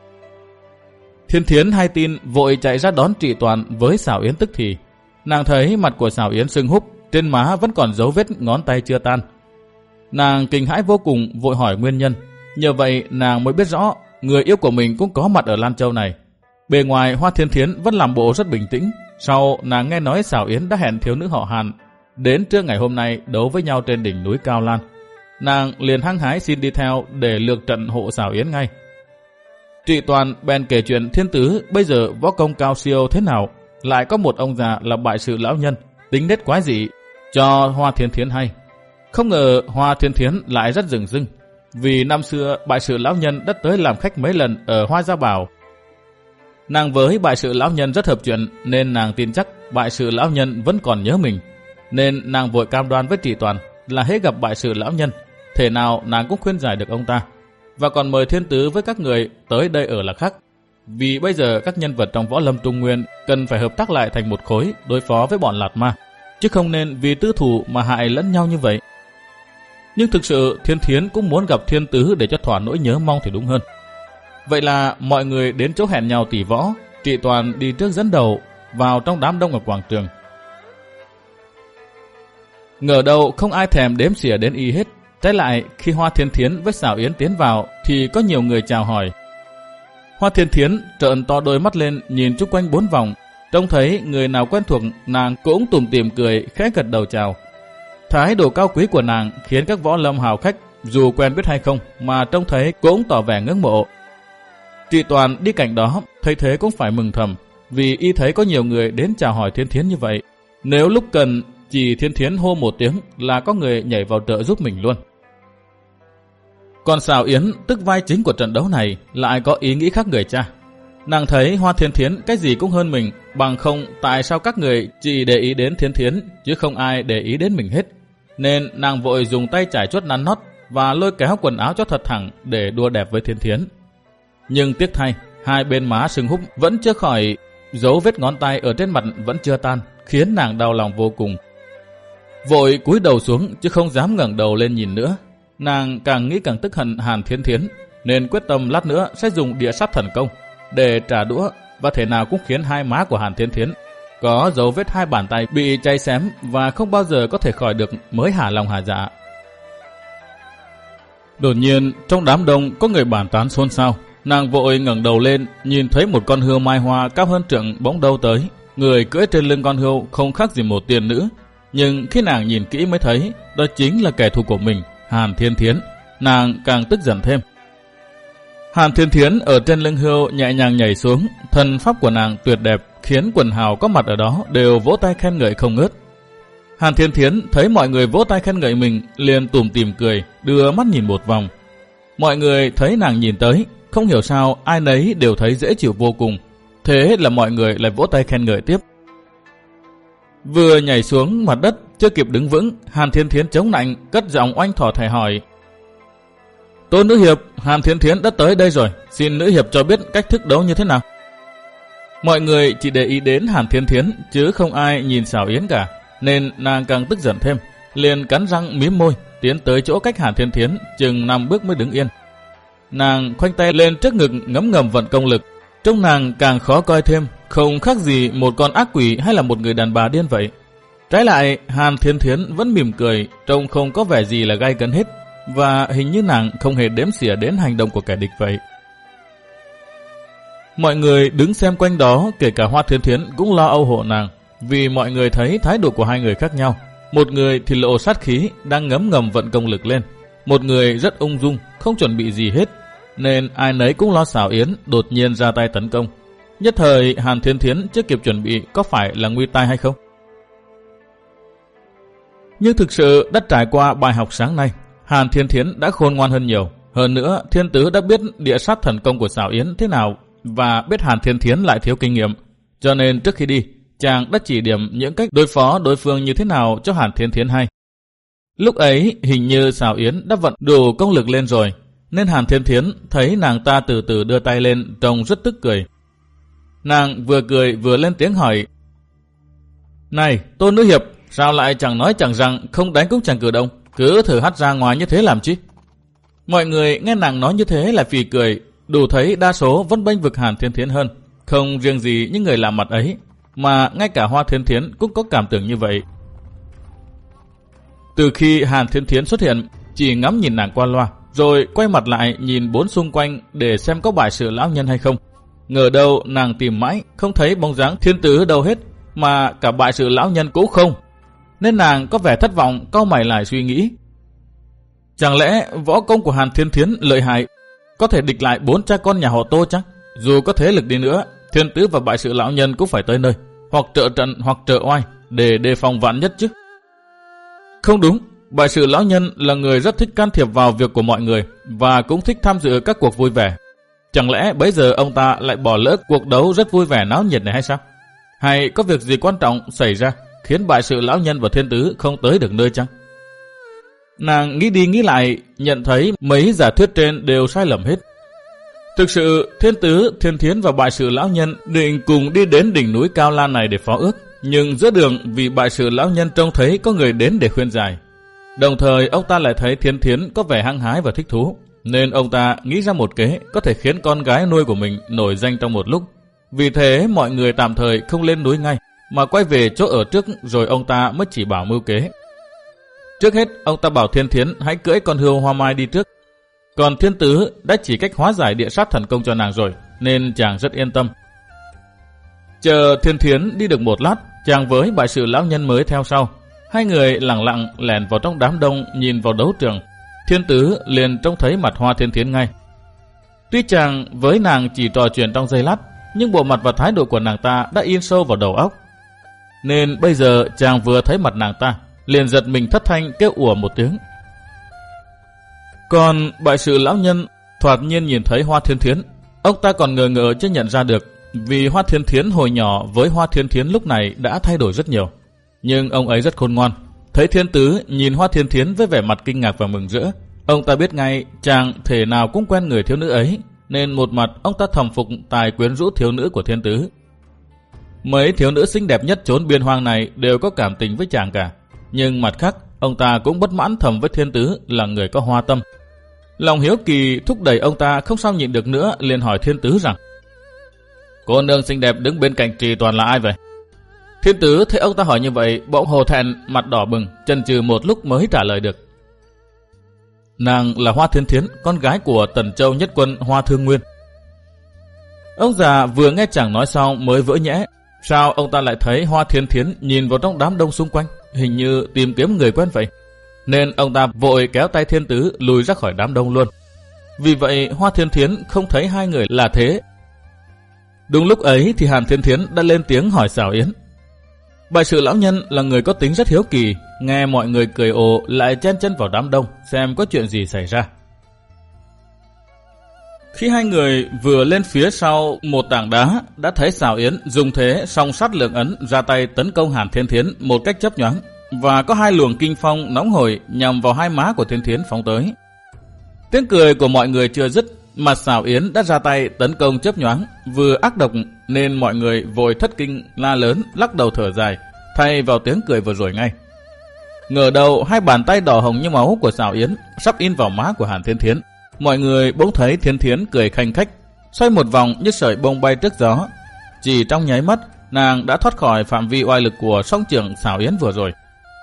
Thiên Thiến hay tin vội chạy ra đón Trị Toàn với xảo yến tức thì. Nàng thấy mặt của xảo yến sưng húp, trên má vẫn còn dấu vết ngón tay chưa tan. Nàng kinh hãi vô cùng, vội hỏi nguyên nhân. Nhờ vậy nàng mới biết rõ người yêu của mình cũng có mặt ở Lan Châu này. Bề ngoài Hoa Thiên Thiến vẫn làm bộ rất bình tĩnh. Sau nàng nghe nói xảo yến đã hẹn thiếu nữ họ Hàn đến trưa ngày hôm nay đấu với nhau trên đỉnh núi Cao Lan. Nàng liền hăng hái xin đi theo để lược trận hộ xảo yến ngay. Trị Toàn bèn kể chuyện Thiên Tứ bây giờ võ công cao siêu thế nào, lại có một ông già là bại sự lão nhân, tính nết quái dị, cho Hoa Thiên Thiến hay. Không ngờ Hoa Thiên Thiến lại rất rừng rưng, vì năm xưa bại sự lão nhân đã tới làm khách mấy lần ở Hoa Gia Bảo. Nàng với bại sự lão nhân rất hợp chuyện, nên nàng tin chắc bại sự lão nhân vẫn còn nhớ mình, nên nàng vội cam đoan với Trị Toàn là hễ gặp bại sự lão nhân, thể nào nàng cũng khuyên giải được ông ta, và còn mời Thiên Tứ với các người tới đây ở là khác. Vì bây giờ các nhân vật trong võ lâm Trung Nguyên cần phải hợp tác lại thành một khối đối phó với bọn Lạt Ma, chứ không nên vì tư thù mà hại lẫn nhau như vậy. Nhưng thực sự Thiên Thiến cũng muốn gặp Thiên Tứ để cho thỏa nỗi nhớ mong thì đúng hơn. Vậy là mọi người đến chỗ hẹn nhau tỷ võ. Trị Toàn đi trước dẫn đầu vào trong đám đông ở quảng trường. Ngờ đâu không ai thèm đếm xỉa đến y hết. Trái lại khi Hoa Thiên Thiến với Sảo Yến tiến vào thì có nhiều người chào hỏi. Hoa Thiên Thiến trợn to đôi mắt lên nhìn chung quanh bốn vòng, trông thấy người nào quen thuộc nàng cũng tủm tỉm cười khẽ gật đầu chào. Thái độ cao quý của nàng khiến các võ lâm hào khách dù quen biết hay không mà trông thấy cũng tỏ vẻ ngưỡng mộ. Trị Toàn đi cạnh đó thấy thế cũng phải mừng thầm, vì y thấy có nhiều người đến chào hỏi Thiên Thiến như vậy. Nếu lúc cần chỉ Thiên Thiến hô một tiếng là có người nhảy vào trợ giúp mình luôn. Còn Sảo Yến tức vai chính của trận đấu này lại có ý nghĩ khác người cha. Nàng thấy Hoa Thiên Thiến cái gì cũng hơn mình, bằng không tại sao các người chỉ để ý đến Thiên Thiến chứ không ai để ý đến mình hết. Nên nàng vội dùng tay chải chuốt nắn nót và lôi kéo quần áo cho thật thẳng để đua đẹp với Thiên Thiến. Nhưng tiếc thay, hai bên má sưng húp vẫn chưa khỏi, dấu vết ngón tay ở trên mặt vẫn chưa tan, khiến nàng đau lòng vô cùng. Vội cúi đầu xuống chứ không dám ngẩng đầu lên nhìn nữa. Nàng càng nghĩ càng tức hận Hàn Thiên Thiến, nên quyết tâm lát nữa sẽ dùng địa sát thần công để trả đũa, và thể nào cũng khiến hai má của Hàn Thiên Thiến có dấu vết hai bàn tay bị cháy xém và không bao giờ có thể khỏi được mới hả lòng hả dạ. Đột nhiên trong đám đông có người bàn tán xôn xao. Nàng vội ngẩng đầu lên, nhìn thấy một con hươu mai hoa cao hơn trượng bỗng đâu tới. Người cưỡi trên lưng con hươu không khác gì một tiên nữ, nhưng khi nàng nhìn kỹ mới thấy đó chính là kẻ thù của mình, Hàn Thiên Thiến. Nàng càng tức giận thêm. Hàn Thiên Thiến ở trên lưng hươu nhẹ nhàng nhảy xuống, thần pháp của nàng tuyệt đẹp khiến quần hào có mặt ở đó đều vỗ tay khen ngợi không ngớt. Hàn Thiên Thiến thấy mọi người vỗ tay khen ngợi mình, liền tủm tỉm cười, đưa mắt nhìn một vòng. Mọi người thấy nàng nhìn tới, không hiểu sao ai nấy đều thấy dễ chịu vô cùng. Thế là mọi người lại vỗ tay khen ngợi tiếp. Vừa nhảy xuống mặt đất, chưa kịp đứng vững, Hàn Thiên Thiến chống nạnh, cất giọng oanh thỏ thẻ hỏi: Tôn nữ hiệp, Hàn Thiên Thiến đã tới đây rồi, xin nữ hiệp cho biết cách thức đấu như thế nào. Mọi người chỉ để ý đến Hàn Thiên Thiến chứ không ai nhìn Sảo Yến cả, nên nàng càng tức giận thêm, liền cắn răng mím môi tiến tới chỗ cách Hàn Thiên Thiến chừng năm bước mới đứng yên. Nàng khoanh tay lên trước ngực ngấm ngầm vận công lực, trông nàng càng khó coi thêm, không khác gì một con ác quỷ hay là một người đàn bà điên vậy. Trái lại Hàn Thiên Thiến vẫn mỉm cười, trông không có vẻ gì là gay cấn hết, và hình như nàng không hề đếm xỉa đến hành động của kẻ địch vậy. Mọi người đứng xem quanh đó, kể cả Hoa Thiên Thiến cũng lo âu hộ nàng, vì mọi người thấy thái độ của hai người khác nhau. Một người thì lộ sát khí, đang ngấm ngầm vận công lực lên, một người rất ung dung, không chuẩn bị gì hết, nên ai nấy cũng lo Sảo Yến đột nhiên ra tay tấn công. Nhất thời Hàn Thiên Thiến chưa kịp chuẩn bị có phải là nguy tai hay không. Nhưng thực sự đã trải qua bài học sáng nay, Hàn Thiên Thiến đã khôn ngoan hơn nhiều. Hơn nữa Thiên Tứ đã biết địa sát thần công của Sảo Yến thế nào, và biết Hàn Thiên Thiến lại thiếu kinh nghiệm, cho nên trước khi đi chàng đã chỉ điểm những cách đối phó đối phương như thế nào cho Hàn Thiên Thiến hay. Lúc ấy hình như Sảo Yến đã vận đủ công lực lên rồi, nên Hàn Thiên Thiến thấy nàng ta từ từ đưa tay lên trông rất tức cười. Nàng vừa cười vừa lên tiếng hỏi: Này Tôn nữ hiệp, sao lại chẳng nói chẳng rằng, không đánh cũng chẳng cử động, cứ thử hắt ra ngoài như thế làm chi? Mọi người nghe nàng nói như thế là phì cười, đủ thấy đa số vẫn bênh vực Hàn Thiên Thiến hơn. Không riêng gì những người làm mặt ấy, mà ngay cả Hoa Thiên Thiến cũng có cảm tưởng như vậy. Từ khi Hàn Thiên Thiến xuất hiện, chỉ ngắm nhìn nàng qua loa, rồi quay mặt lại nhìn bốn xung quanh để xem có bại sự lão nhân hay không. Ngờ đâu nàng tìm mãi không thấy bóng dáng Thiên Tứ đâu hết, mà cả bại sự lão nhân cũng không. Nên nàng có vẻ thất vọng, cau mày lại suy nghĩ. Chẳng lẽ võ công của Hàn Thiên Thiến lợi hại, có thể địch lại bốn cha con nhà họ Tô chắc? Dù có thế lực đi nữa, Thiên Tứ và bại sự lão nhân cũng phải tới nơi, hoặc trợ trận hoặc trợ oai, để đề phòng vạn nhất chứ. Không đúng, bại sự lão nhân là người rất thích can thiệp vào việc của mọi người, và cũng thích tham dự các cuộc vui vẻ. Chẳng lẽ bấy giờ ông ta lại bỏ lỡ cuộc đấu rất vui vẻ náo nhiệt này hay sao? Hay có việc gì quan trọng xảy ra khiến bại sự lão nhân và Thiên Tứ không tới được nơi chăng? Nàng nghĩ đi nghĩ lại, nhận thấy mấy giả thuyết trên đều sai lầm hết. Thực sự Thiên Tứ, Thiên Thiến và bại sự lão nhân định cùng đi đến đỉnh núi Cao Lan này để phó ước, nhưng giữa đường vì bại sự lão nhân trông thấy có người đến để khuyên giải, đồng thời ông ta lại thấy Thiên Thiến có vẻ hăng hái và thích thú, nên ông ta nghĩ ra một kế có thể khiến con gái nuôi của mình nổi danh trong một lúc. Vì thế mọi người tạm thời không lên núi ngay, mà quay về chỗ ở trước, rồi ông ta mới chỉ bảo mưu kế. Trước hết, ông ta bảo Thiên Thiến hãy cưỡi con hươu hoa mai đi trước. Còn Thiên Tứ đã chỉ cách hóa giải địa sát thần công cho nàng rồi, nên chàng rất yên tâm. Chờ Thiên Thiến đi được một lát, chàng với bại sự lão nhân mới theo sau. Hai người lặng lặng lẻn vào trong đám đông nhìn vào đấu trường. Thiên Tứ liền trông thấy mặt Hoa Thiên Thiến ngay. Tuy chàng với nàng chỉ trò chuyện trong giây lát, nhưng bộ mặt và thái độ của nàng ta đã in sâu vào đầu óc. Nên bây giờ chàng vừa thấy mặt nàng ta, liền giật mình thất thanh kêu ủa một tiếng. Còn bại sự lão nhân thoạt nhiên nhìn thấy Hoa Thiên Thiến, ông ta còn ngờ ngờ chưa nhận ra được, vì Hoa Thiên Thiến hồi nhỏ với Hoa Thiên Thiến lúc này đã thay đổi rất nhiều. Nhưng ông ấy rất khôn ngoan. Thấy Thiên Tứ nhìn Hoa Thiên Thiến với vẻ mặt kinh ngạc và mừng rỡ, ông ta biết ngay chàng thể nào cũng quen người thiếu nữ ấy, nên một mặt ông ta thầm phục tài quyến rũ thiếu nữ của Thiên Tứ. Mấy thiếu nữ xinh đẹp nhất chốn biên hoang này đều có cảm tình với chàng cả, nhưng mặt khác ông ta cũng bất mãn thầm với Thiên Tứ là người có hoa tâm. Lòng hiếu kỳ thúc đẩy ông ta không sao nhịn được nữa, liền hỏi Thiên Tứ rằng: Cô nương xinh đẹp đứng bên cạnh Trì Toàn là ai vậy? Thiên Tứ thấy ông ta hỏi như vậy, bỗng hồ thẹn, mặt đỏ bừng, chần chừ một lúc mới trả lời được: Nàng là Hoa Thiên Thiến, con gái của Tần Châu nhất quân Hoa Thương Nguyên. Ông già vừa nghe chàng nói xong mới vỡ nhẽ. Sao ông ta lại thấy Hoa Thiên Thiến nhìn vào trong đám đông xung quanh, hình như tìm kiếm người quen vậy. Nên ông ta vội kéo tay Thiên Tứ lùi ra khỏi đám đông luôn. Vì vậy Hoa Thiên Thiến không thấy hai người là thế. Đúng lúc ấy thì Hàn Thiên Thiến đã lên tiếng hỏi Sào Yến. Bại sự lão nhân là người có tính rất hiếu kỳ, nghe mọi người cười ồ lại chen chân vào đám đông xem có chuyện gì xảy ra. Khi hai người vừa lên phía sau một tảng đá, đã thấy Sào Yến dùng thế song sát lượng ấn ra tay tấn công Hàn Thiên Thiến một cách chớp nhoáng, và có hai luồng kinh phong nóng hổi nhằm vào hai má của Thiên Thiến phóng tới. Tiếng cười của mọi người chưa dứt, mà Sào Yến đã ra tay tấn công chớp nhoáng, vừa ác độc nên mọi người vội thất kinh la lớn, lắc đầu thở dài, thay vào tiếng cười vừa rồi ngay. Ngờ đầu hai bàn tay đỏ hồng như máu của Sào Yến sắp in vào má của Hàn Thiên Thiến. Mọi người bỗng thấy Thiên Thiến cười khanh khách, xoay một vòng như sợi bông bay trước gió. Chỉ trong nháy mắt, nàng đã thoát khỏi phạm vi oai lực của song trưởng Sào Yến vừa rồi.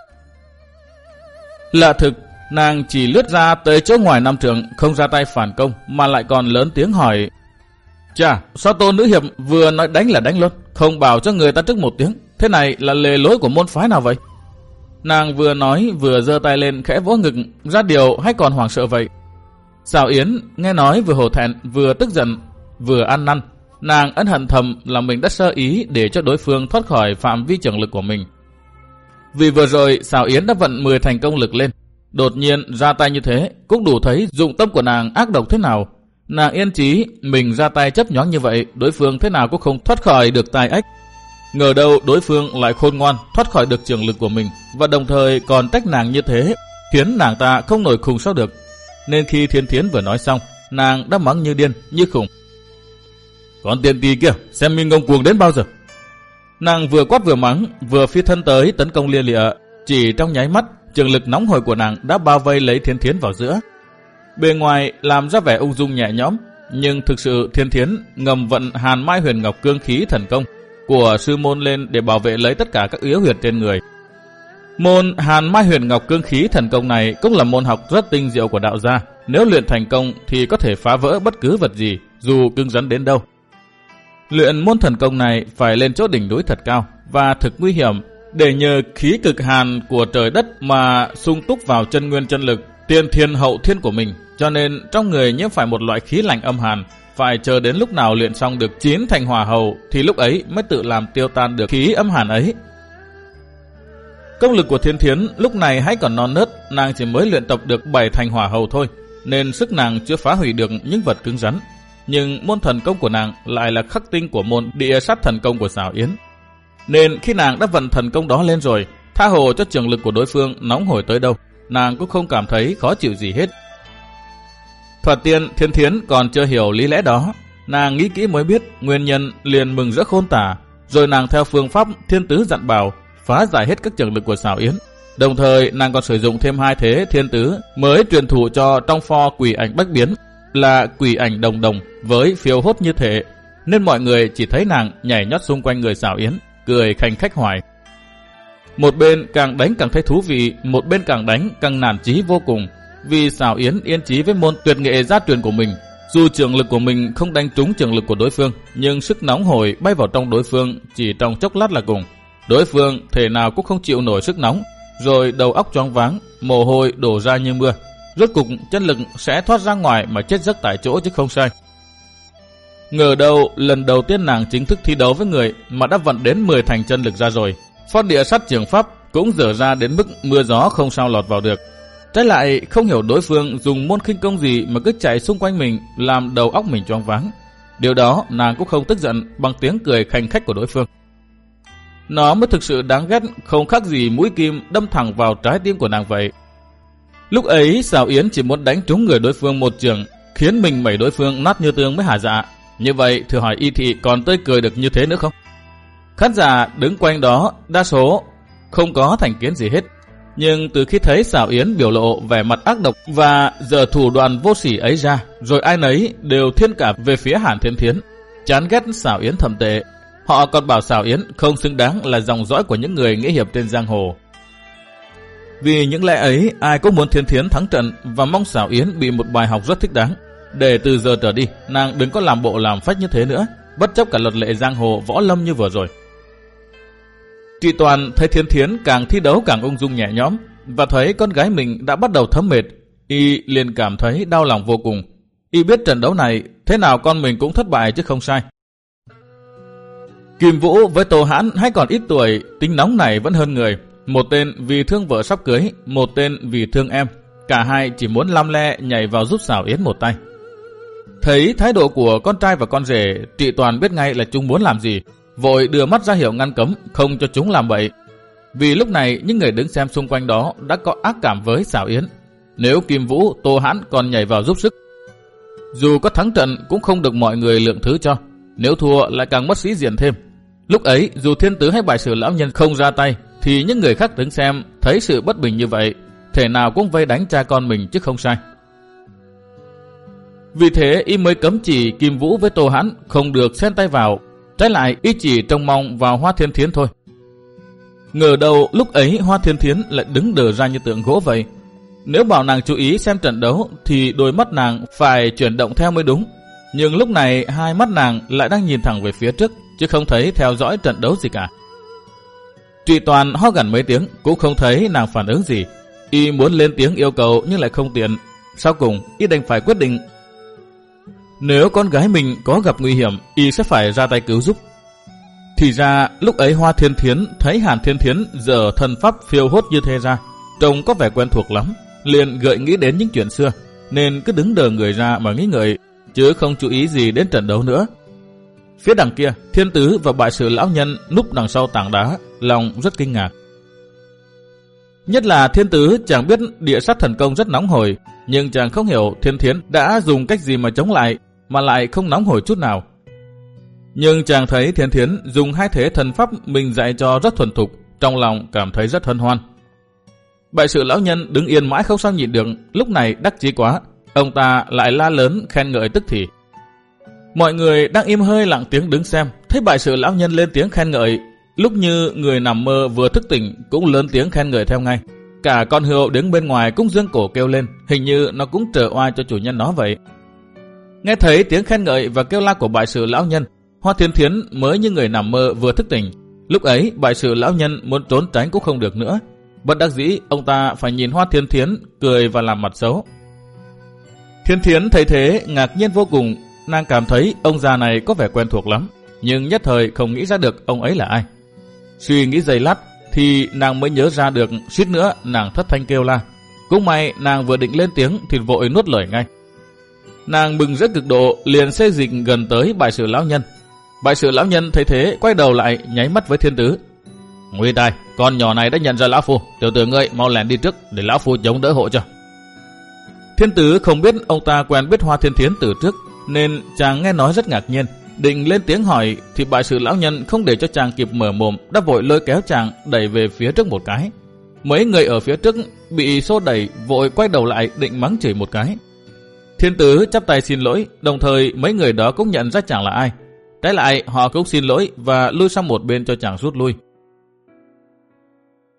Lạ thực, nàng chỉ lướt ra tới chỗ ngoài năm trượng, không ra tay phản công, mà lại còn lớn tiếng hỏi: Chà, sao Tô nữ hiệp vừa nói đánh là đánh luôn, không bảo cho người ta trước một tiếng, thế này là lề lối của môn phái nào vậy? Nàng vừa nói vừa giơ tay lên khẽ vỗ ngực, ra điều hay còn hoảng sợ vậy? Sào Yến nghe nói vừa hổ thẹn vừa tức giận vừa ăn năn, nàng ân hận thầm là mình đã sơ ý để cho đối phương thoát khỏi phạm vi trường lực của mình. Vì vừa rồi Sào Yến đã vận mười thành công lực lên, đột nhiên ra tay như thế cũng đủ thấy dụng tâm của nàng ác độc thế nào. Nàng yên chí mình ra tay chấp nhoáng như vậy, đối phương thế nào cũng không thoát khỏi được tai ách. Ngờ đâu đối phương lại khôn ngoan thoát khỏi được trường lực của mình, và đồng thời còn trách nàng như thế, khiến nàng ta không nổi khùng sao được. Nên khi Thiên Thiến vừa nói xong, nàng đã mắng như điên, như khùng: Con tiện tỳ kia, xem mình ngông cuồng đến bao giờ? Nàng vừa quát vừa mắng, vừa phi thân tới tấn công lia lịa. Chỉ trong nháy mắt, trường lực nóng hổi của nàng đã bao vây lấy Thiên Thiến vào giữa. Bề ngoài làm ra vẻ ung dung nhẹ nhõm, nhưng thực sự Thiên Thiến ngầm vận Hàn Mai Huyền Ngọc Cương Khí thần công của sư môn lên để bảo vệ lấy tất cả các yếu huyệt trên người. Môn Hàn Mai Huyền Ngọc Cương Khí thần công này cũng là môn học rất tinh diệu của đạo gia. Nếu luyện thành công thì có thể phá vỡ bất cứ vật gì, dù cứng rắn đến đâu. Luyện môn thần công này phải lên chỗ đỉnh núi thật cao và thực nguy hiểm, để nhờ khí cực hàn của trời đất mà sung túc vào chân nguyên chân lực tiên thiên hậu thiên của mình. Cho nên trong người nhiễm phải một loại khí lạnh âm hàn, phải chờ đến lúc nào luyện xong được chín thành hỏa hầu thì lúc ấy mới tự làm tiêu tan được khí âm hàn ấy. Công lực của Thiên Thiến lúc này hãy còn non nớt, nàng chỉ mới luyện tập được bảy thành hỏa hầu thôi, nên sức nàng chưa phá hủy được những vật cứng rắn. Nhưng môn thần công của nàng lại là khắc tinh của môn địa sát thần công của Sào Yến. Nên khi nàng đã vận thần công đó lên rồi, tha hồ cho trường lực của đối phương nóng hổi tới đâu, nàng cũng không cảm thấy khó chịu gì hết. Thoạt tiên Thiên Thiến còn chưa hiểu lý lẽ đó, nàng nghĩ kỹ mới biết nguyên nhân, liền mừng rỡ khôn tả. Rồi nàng theo phương pháp Thiên Tứ dặn bảo phá giải hết các trường lực của Sào Yến. Đồng thời nàng còn sử dụng thêm hai thế Thiên Tứ mới truyền thụ cho trong pho quỷ ảnh bách biến, là quỷ ảnh đồng đồng với phiêu hốt như thế. Nên mọi người chỉ thấy nàng nhảy nhót xung quanh người Sào Yến, cười khanh khách hoài. Một bên càng đánh càng thấy thú vị, một bên càng đánh càng nản chí vô cùng. Vì Sảo Yến yên chí với môn tuyệt nghệ gia truyền của mình. Dù trường lực của mình không đánh trúng trường lực của đối phương, nhưng sức nóng hổi bay vào trong đối phương chỉ trong chốc lát là cùng. Đối phương thể nào cũng không chịu nổi sức nóng, rồi đầu óc choáng váng, mồ hôi đổ ra như mưa. Rốt cục chân lực sẽ thoát ra ngoài mà chết giấc tại chỗ chứ không sai. Ngờ đâu lần đầu tiên nàng chính thức thi đấu với người mà đã vận đến mười thành chân lực ra rồi. Phát địa sát trường pháp cũng dở ra đến mức mưa gió không sao lọt vào được. Trái lại không hiểu đối phương dùng môn khinh công gì mà cứ chạy xung quanh mình, làm đầu óc mình choáng váng. Điều đó nàng cũng không tức giận bằng tiếng cười khanh khách của đối phương. Nó mới thực sự đáng ghét, không khác gì mũi kim đâm thẳng vào trái tim của nàng vậy. Lúc ấy Sảo Yến chỉ muốn đánh trúng người đối phương một trường, khiến mình mẩy đối phương nát như tương mới hả dạ. Như vậy thử hỏi Y Thị còn tươi cười được như thế nữa không? Khán giả đứng quanh đó đa số không có thành kiến gì hết. Nhưng từ khi thấy Sảo Yến biểu lộ vẻ mặt ác độc và giờ thủ đoạn vô sỉ ấy ra, rồi ai nấy đều thiên cảm về phía Hàn Thiên Thiến, chán ghét Sảo Yến thầm tệ. Họ còn bảo Sảo Yến không xứng đáng là dòng dõi của những người nghĩa hiệp trên giang hồ. Vì những lẽ ấy, ai cũng muốn Thiên Thiến thắng trận và mong Sảo Yến bị một bài học rất thích đáng. Để từ giờ trở đi, nàng đừng có làm bộ làm phách như thế nữa, bất chấp cả luật lệ giang hồ võ lâm như vừa rồi. Trị Toàn thấy Thiên Thiến càng thi đấu càng ung dung nhẹ nhõm, và thấy con gái mình đã bắt đầu thấm mệt, y liền cảm thấy đau lòng vô cùng. Y biết trận đấu này thế nào con mình cũng thất bại chứ không sai. Kim Vũ với Tô Hãn hay còn ít tuổi, tính nóng này vẫn hơn người. Một tên vì thương vợ sắp cưới, một tên vì thương em. Cả hai chỉ muốn lăm le nhảy vào giúp Sảo Yến một tay. Thấy thái độ của con trai và con rể, Trị Toàn biết ngay là chúng muốn làm gì, vội đưa mắt ra hiệu ngăn cấm, không cho chúng làm bậy. Vì lúc này những người đứng xem xung quanh đó đã có ác cảm với Sảo Yến. Nếu Kim Vũ, Tô Hãn còn nhảy vào giúp sức, dù có thắng trận cũng không được mọi người lượng thứ cho. Nếu thua lại càng mất sĩ diện thêm. Lúc ấy dù Thiên Tứ hay Bại Sử lão nhân không ra tay, thì những người khác đứng xem thấy sự bất bình như vậy, thể nào cũng vây đánh cha con mình chứ không sai. Vì thế y mới cấm chỉ Kim Vũ với Tô Hãn không được xen tay vào. Trái lại y chỉ trông mong vào Hoa Thiên Thiến thôi. Ngờ đâu lúc ấy Hoa Thiên Thiến lại đứng đờ ra như tượng gỗ vậy. Nếu bảo nàng chú ý xem trận đấu thì đôi mắt nàng phải chuyển động theo mới đúng. Nhưng lúc này hai mắt nàng lại đang nhìn thẳng về phía trước, chứ không thấy theo dõi trận đấu gì cả. Trị Toàn ho gằn mấy tiếng cũng không thấy nàng phản ứng gì. Y muốn lên tiếng yêu cầu nhưng lại không tiện. Sau cùng y đành phải quyết định, nếu con gái mình có gặp nguy hiểm, y sẽ phải ra tay cứu giúp. Thì ra lúc ấy Hoa Thiên Thiến thấy Hàn Thiên Thiến giờ thần pháp phiêu hốt như thế ra, trông có vẻ quen thuộc lắm, liền gợi nghĩ đến những chuyện xưa, nên cứ đứng đờ người ra mà nghĩ ngợi, chứ không chú ý gì đến trận đấu nữa. Phía đằng kia, Thiên Tứ và Bại Sử lão nhân núp đằng sau tảng đá, lòng rất kinh ngạc. Nhất là Thiên Tứ chàng biết địa sát thần công rất nóng hổi, nhưng chàng không hiểu Thiên Thiến đã dùng cách gì mà chống lại, mà lại không nóng hổi chút nào. Nhưng chàng thấy Thiên Thiến dùng hai thế thần pháp mình dạy cho rất thuần thục, trong lòng cảm thấy rất hân hoan. Bại Sử lão nhân đứng yên mãi không sao nhịn được, lúc này đắc chí quá, ông ta lại la lớn khen ngợi tức thì. Mọi người đang im hơi lặng tiếng đứng xem, thấy Bại Sử lão nhân lên tiếng khen ngợi, lúc như người nằm mơ vừa thức tỉnh cũng lớn tiếng khen ngợi theo ngay. Cả con hươu đứng bên ngoài cũng giương cổ kêu lên, hình như nó cũng trở oai cho chủ nhân nó vậy. Nghe thấy tiếng khen ngợi và kêu la của Bại Sử lão nhân, Hoa Thiên Thiến mới như người nằm mơ vừa thức tỉnh. Lúc ấy Bại Sử lão nhân muốn trốn tránh cũng không được nữa. Bất đắc dĩ ông ta phải nhìn Hoa Thiên Thiến cười và làm mặt xấu. Thiên Thiến thấy thế ngạc nhiên vô cùng, nàng cảm thấy ông già này có vẻ quen thuộc lắm, nhưng nhất thời không nghĩ ra được ông ấy là ai. Suy nghĩ giây lát thì nàng mới nhớ ra được, suýt nữa nàng thất thanh kêu la. Cũng may nàng vừa định lên tiếng thì vội nuốt lời ngay. Nàng mừng rất cực độ, liền xê dịch gần tới Bại Sử lão nhân. Bại Sử lão nhân thấy thế quay đầu lại nháy mắt với Thiên Tứ. Nguy tai, con nhỏ này đã nhận ra lão phu, tiểu tử ngươi mau lẻn đi trước để lão phu chống đỡ hộ cho. Thiên Tứ không biết ông ta quen biết Hoa Thiên Thiến từ trước, nên chàng nghe nói rất ngạc nhiên, định lên tiếng hỏi thì Bại Sử lão nhân không để cho chàng kịp mở mồm, đã vội lôi kéo chàng đẩy về phía trước một cái. Mấy người ở phía trước bị xô đẩy vội quay đầu lại định mắng chửi một cái. Thiên Tứ chắp tay xin lỗi, đồng thời mấy người đó cũng nhận ra chàng là ai. Trái lại họ cũng xin lỗi và lui sang một bên cho chàng rút lui.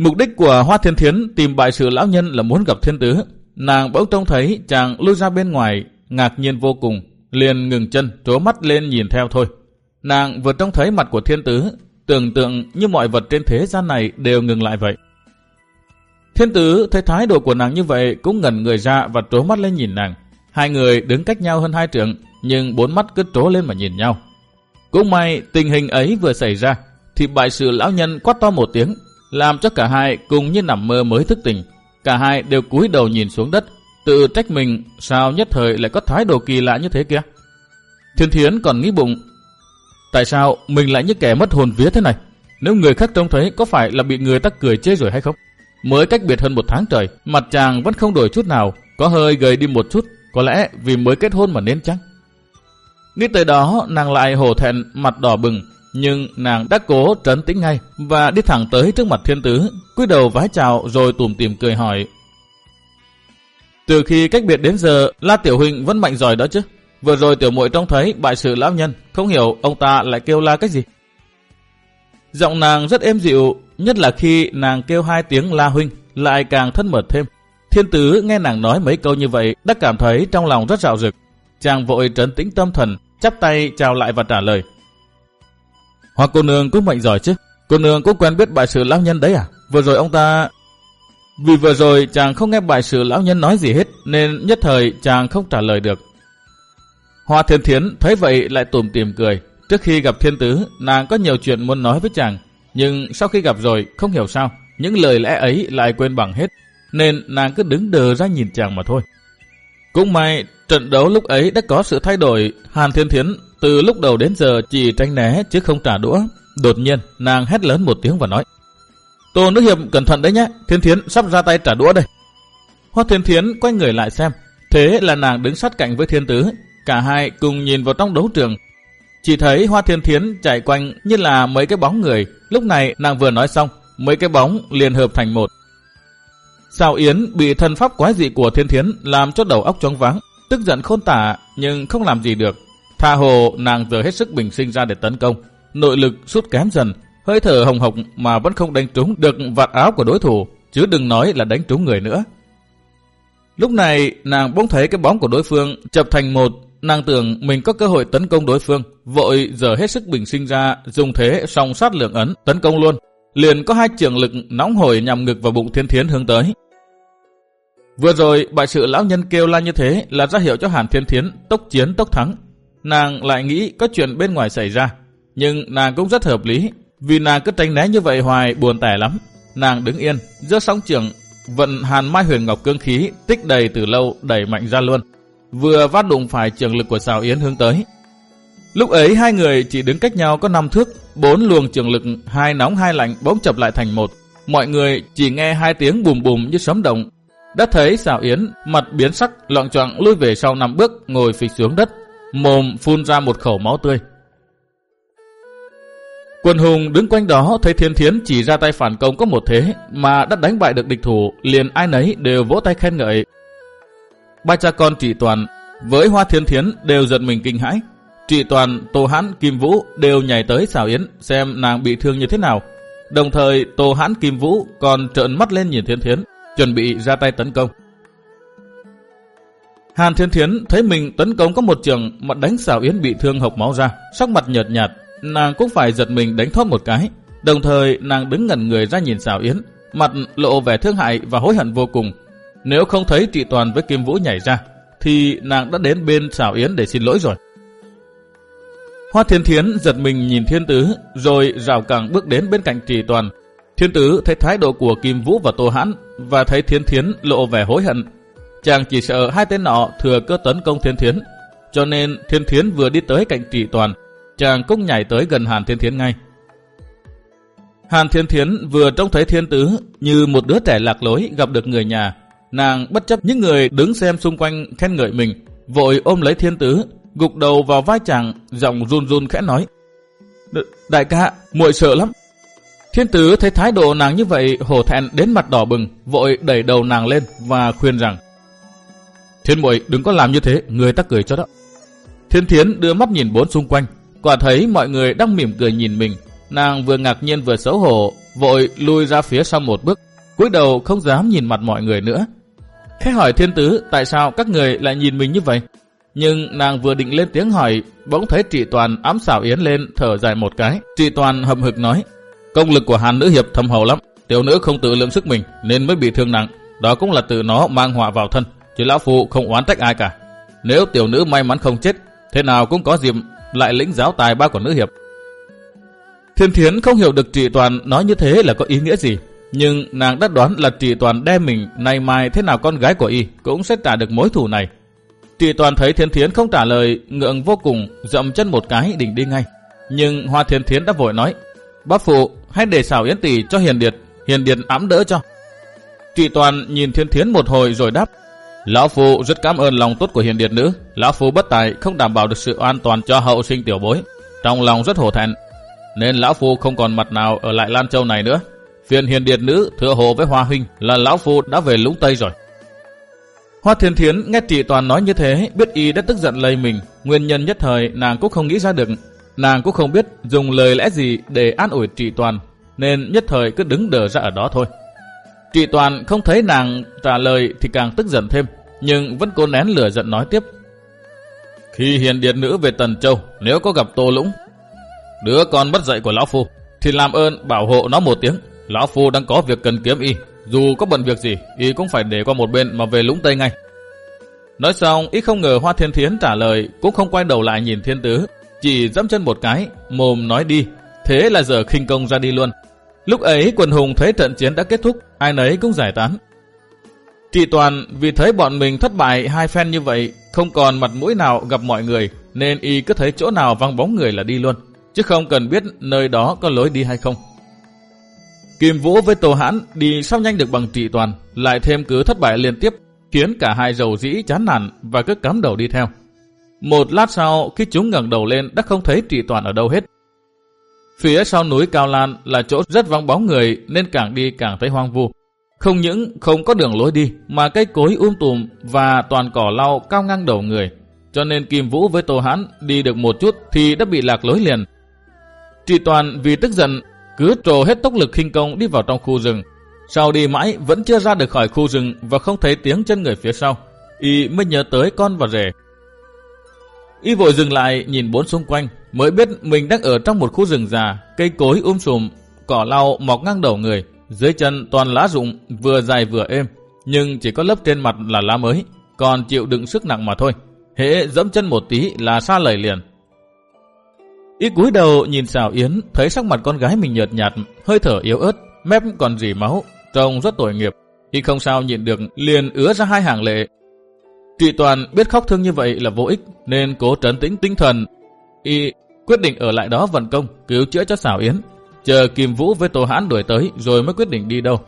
Mục đích của Hoa Thiên Thiến tìm bại sự lão nhân là muốn gặp Thiên Tứ. Nàng bỗng trông thấy chàng lui ra bên ngoài, ngạc nhiên vô cùng, liền ngừng chân, trố mắt lên nhìn theo thôi. Nàng vừa trông thấy mặt của Thiên Tứ, tưởng tượng như mọi vật trên thế gian này đều ngừng lại vậy. Thiên Tứ thấy thái độ của nàng như vậy cũng ngẩn người ra và trố mắt lên nhìn nàng. Hai người đứng cách nhau hơn hai trượng, nhưng bốn mắt cứ trố lên mà nhìn nhau. Cũng may tình hình ấy vừa xảy ra, thì bại sự lão nhân quát to một tiếng, làm cho cả hai cùng như nằm mơ mới thức tỉnh. Cả hai đều cúi đầu nhìn xuống đất, tự trách mình sao nhất thời lại có thái độ kỳ lạ như thế kia. Thiên Thiến còn nghĩ bụng, tại sao mình lại như kẻ mất hồn vía thế này? Nếu người khác trông thấy có phải là bị người ta cười chê rồi hay không? Mới cách biệt hơn một tháng trời, mặt chàng vẫn không đổi chút nào, có hơi gầy đi một chút, có lẽ vì mới kết hôn mà nên chăng? Nghĩ tới đó, nàng lại hổ thẹn, mặt đỏ bừng, nhưng nàng đã cố trấn tĩnh ngay và đi thẳng tới trước mặt Thiên Tứ, cúi đầu vái chào rồi tủm tỉm cười hỏi: từ khi cách biệt đến giờ, La tiểu huynh vẫn mạnh giỏi đó chứ? Vừa rồi tiểu muội trông thấy bại sự lão nhân, không hiểu ông ta lại kêu la cái gì? Giọng nàng rất êm dịu, nhất là khi nàng kêu hai tiếng La huynh, lại càng thân mật thêm. Thiên Tứ nghe nàng nói mấy câu như vậy, đã cảm thấy trong lòng rất rạo rực. Chàng vội trấn tĩnh tâm thần, chắp tay chào lại và trả lời: Hoa cô nương cũng mạnh giỏi chứ? Cô nương cũng quen biết bại sự lão nhân đấy à? Vừa rồi ông ta... Vì vừa rồi chàng không nghe bại sự lão nhân nói gì hết, nên nhất thời chàng không trả lời được. Hoa Thiên Thiến thấy vậy lại tủm tỉm cười. Trước khi gặp Thiên Tứ, nàng có nhiều chuyện muốn nói với chàng, nhưng sau khi gặp rồi không hiểu sao những lời lẽ ấy lại quên bằng hết, nên nàng cứ đứng đờ ra nhìn chàng mà thôi. Cũng may trận đấu lúc ấy đã có sự thay đổi. Hàn Thiên Thiến từ lúc đầu đến giờ chỉ tránh né chứ không trả đũa. Đột nhiên nàng hét lớn một tiếng và nói: Tô nữ hiệp cẩn thận đấy nhé, Thiên Thiến sắp ra tay trả đũa đây. Hoa Thiên Thiến quay người lại xem, thế là nàng đứng sát cạnh với Thiên Tứ. Cả hai cùng nhìn vào trong đấu trường. Chỉ thấy Hoa Thiên Thiến chạy quanh như là mấy cái bóng người. Lúc này nàng vừa nói xong, mấy cái bóng liền hợp thành một. Sào Yến bị thân pháp quái dị của Thiên Thiến làm cho đầu óc choáng váng, tức giận khôn tả nhưng không làm gì được. Tha hồ nàng giờ hết sức bình sinh ra để tấn công, nội lực sút kém dần, hơi thở hồng hộc mà vẫn không đánh trúng được vạt áo của đối thủ, chứ đừng nói là đánh trúng người nữa. Lúc này nàng bỗng thấy cái bóng của đối phương chập thành một, nàng tưởng mình có cơ hội tấn công đối phương, vội giờ hết sức bình sinh ra, dùng thế song sát lượng ấn tấn công luôn. Liền có hai trường lực nóng hổi nhằm ngực vào bụng Thiên Thiến hướng tới. Vừa rồi bại sự lão nhân kêu la như thế là ra hiệu cho Hàn Thiên Thiến tốc chiến tốc thắng. Nàng lại nghĩ có chuyện bên ngoài xảy ra, nhưng nàng cũng rất hợp lý, vì nàng cứ tránh né như vậy hoài buồn tẻ lắm. Nàng đứng yên giữa sóng trường, vận Hàn Mai Huyền Ngọc cương khí tích đầy từ lâu đẩy mạnh ra luôn, vừa vát đụng phải trường lực của Sào Yến hướng tới. Lúc ấy hai người chỉ đứng cách nhau có năm thước, bốn luồng trường lực hai nóng hai lạnh bỗng chập lại thành một. Mọi người chỉ nghe hai tiếng bùm bùm như sấm động. Đã thấy Sào Yến mặt biến sắc, loạng choạng lui về sau năm bước, ngồi phịch xuống đất, mồm phun ra một khẩu máu tươi. Quần hùng đứng quanh đó thấy Thiên Thiến chỉ ra tay phản công có một thế mà đã đánh bại được địch thủ, liền ai nấy đều vỗ tay khen ngợi. Ba cha con Trị Toàn với Hoa Thiên Thiến đều giật mình kinh hãi. Trị Toàn, Tô Hãn, Kim Vũ đều nhảy tới Sào Yến xem nàng bị thương như thế nào. Đồng thời Tô Hãn, Kim Vũ còn trợn mắt lên nhìn Thiên Thiến, chuẩn bị ra tay tấn công. Hàn Thiên Thiến thấy mình tấn công có một trường mà đánh Sào Yến bị thương hộc máu ra, sắc mặt nhợt nhạt, nàng cũng phải giật mình đánh thoát một cái. Đồng thời nàng đứng ngẩn người ra nhìn Sào Yến, mặt lộ vẻ thương hại và hối hận vô cùng. Nếu không thấy Trị Toàn với Kim Vũ nhảy ra, thì nàng đã đến bên Sào Yến để xin lỗi rồi. Hoa Thiên Thiến giật mình nhìn Thiên Tứ, rồi rào cẳng bước đến bên cạnh Trị Toàn. Thiên Tứ thấy thái độ của Kim Vũ và Tô Hãn và thấy Thiên Thiến lộ vẻ hối hận. Chàng chỉ sợ hai tên nọ thừa cơ tấn công Thiên Thiến, cho nên Thiên Thiến vừa đi tới cạnh Trị Toàn, chàng cũng nhảy tới gần Hàn Thiên Thiến ngay. Hàn Thiên Thiến vừa trông thấy Thiên Tứ như một đứa trẻ lạc lối gặp được người nhà, nàng bất chấp những người đứng xem xung quanh khen ngợi mình, vội ôm lấy Thiên Tứ, gục đầu vào vai chàng, giọng run run khẽ nói: Đại ca, muội sợ lắm. Thiên Tứ thấy thái độ nàng như vậy, hổ thẹn đến mặt đỏ bừng, vội đẩy đầu nàng lên và khuyên rằng: Thiên muội đừng có làm như thế, người ta cười cho đó. Thiên Thiến đưa mắt nhìn bốn xung quanh, quả thấy mọi người đang mỉm cười nhìn mình. Nàng vừa ngạc nhiên vừa xấu hổ, vội lui ra phía sau một bước, cúi đầu không dám nhìn mặt mọi người nữa. Khẽ hỏi Thiên Tứ tại sao các người lại nhìn mình như vậy. Nhưng nàng vừa định lên tiếng hỏi, bỗng thấy Trị Toàn ẵm Sảo Yến lên thở dài một cái. Trị Toàn hậm hực nói, công lực của Hàn nữ hiệp thâm hậu lắm, tiểu nữ không tự lượng sức mình nên mới bị thương nặng, đó cũng là tự nó mang họa vào thân, chứ lão phu không oán trách ai cả. Nếu tiểu nữ may mắn không chết, thế nào cũng có dịp lại lĩnh giáo tài ba của nữ hiệp. Thiên Thiến không hiểu được Trị Toàn nói như thế là có ý nghĩa gì, nhưng nàng đã đoán là Trị Toàn đem mình nay mai thế nào con gái của y cũng sẽ trả được mối thù này. Trị Toàn thấy Thiên Thiến không trả lời, ngượng vô cùng, dậm chân một cái định đi ngay. Nhưng Hoa Thiên Thiến đã vội nói, bác phụ hãy để Sảo Yến tỷ cho Hiền Điệt, Hiền Điệt ẵm đỡ cho. Trị Toàn nhìn Thiên Thiến một hồi rồi đáp, lão phu rất cảm ơn lòng tốt của Hiền Điệt nữ, lão phu bất tài không đảm bảo được sự an toàn cho hậu sinh tiểu bối, trong lòng rất hổ thẹn, nên lão phu không còn mặt nào ở lại Lan Châu này nữa. Phiền Hiền Điệt nữ thừa hộ với Hoa huynh là lão phu đã về Lũng Tây rồi. Hoa Thiên Thiến nghe Trị Toàn nói như thế, biết y đã tức giận lây mình, nguyên nhân nhất thời nàng cũng không nghĩ ra được, nàng cũng không biết dùng lời lẽ gì để an ủi Trị Toàn, nên nhất thời cứ đứng đờ ra ở đó thôi. Trị Toàn không thấy nàng trả lời thì càng tức giận thêm, nhưng vẫn cố nén lửa giận nói tiếp. Khi Hiền Điệt nữ về Tần Châu, nếu có gặp Tô Lũng, đứa con bất dạy của lão phu, thì làm ơn bảo hộ nó một tiếng. Lão phu đang có việc cần kiếm y, dù có bận việc gì, y cũng phải để qua một bên mà về Lũng Tây ngay. Nói xong, y không ngờ Hoa Thiên Thiến trả lời, cũng không quay đầu lại nhìn Thiên Tứ, chỉ dẫm chân một cái, mồm nói đi, thế là giờ khinh công ra đi luôn. Lúc ấy quần hùng thấy trận chiến đã kết thúc, ai nấy cũng giải tán. Trị Toàn vì thấy bọn mình thất bại hai phen như vậy, không còn mặt mũi nào gặp mọi người, nên y cứ thấy chỗ nào vắng bóng người là đi luôn, chứ không cần biết nơi đó có lối đi hay không. Kim Vũ với Tô Hãn đi sao nhanh được bằng Trị Toàn, lại thêm cứ thất bại liên tiếp, khiến cả hai rầu rĩ chán nản và cứ cắm đầu đi theo. Một lát sau, khi chúng ngẩng đầu lên đã không thấy Trị Toàn ở đâu hết. Phía sau núi Cao Lan là chỗ rất vắng bóng người nên càng đi càng thấy hoang vu. Không những không có đường lối đi mà cây cối um tùm và toàn cỏ lau cao ngang đầu người, cho nên Kim Vũ với Tô Hãn đi được một chút thì đã bị lạc lối liền. Trị Toàn vì tức giận cứ trồ hết tốc lực khinh công đi vào trong khu rừng. Sau đi mãi vẫn chưa ra được khỏi khu rừng và không thấy tiếng chân người phía sau, y mới nhớ tới con và rể. Y vội dừng lại nhìn bốn xung quanh, mới biết mình đang ở trong một khu rừng già, cây cối um sùm, cỏ lau mọc ngang đầu người, dưới chân toàn lá rụng vừa dài vừa êm, nhưng chỉ có lớp trên mặt là lá mới, còn chịu đựng sức nặng mà thôi. Hễ dẫm chân một tí là sa lầy liền. Y cúi đầu nhìn Sảo Yến, thấy sắc mặt con gái mình nhợt nhạt, hơi thở yếu ớt, mép còn rỉ máu, trông rất tội nghiệp. Y không sao nhịn được, liền ứa ra hai hàng lệ. Trị Toàn biết khóc thương như vậy là vô ích, nên cố trấn tĩnh tinh thần. Y quyết định ở lại đó vận công cứu chữa cho Sảo Yến, chờ Kim Vũ với Tô Hãn đuổi tới rồi mới quyết định đi đâu.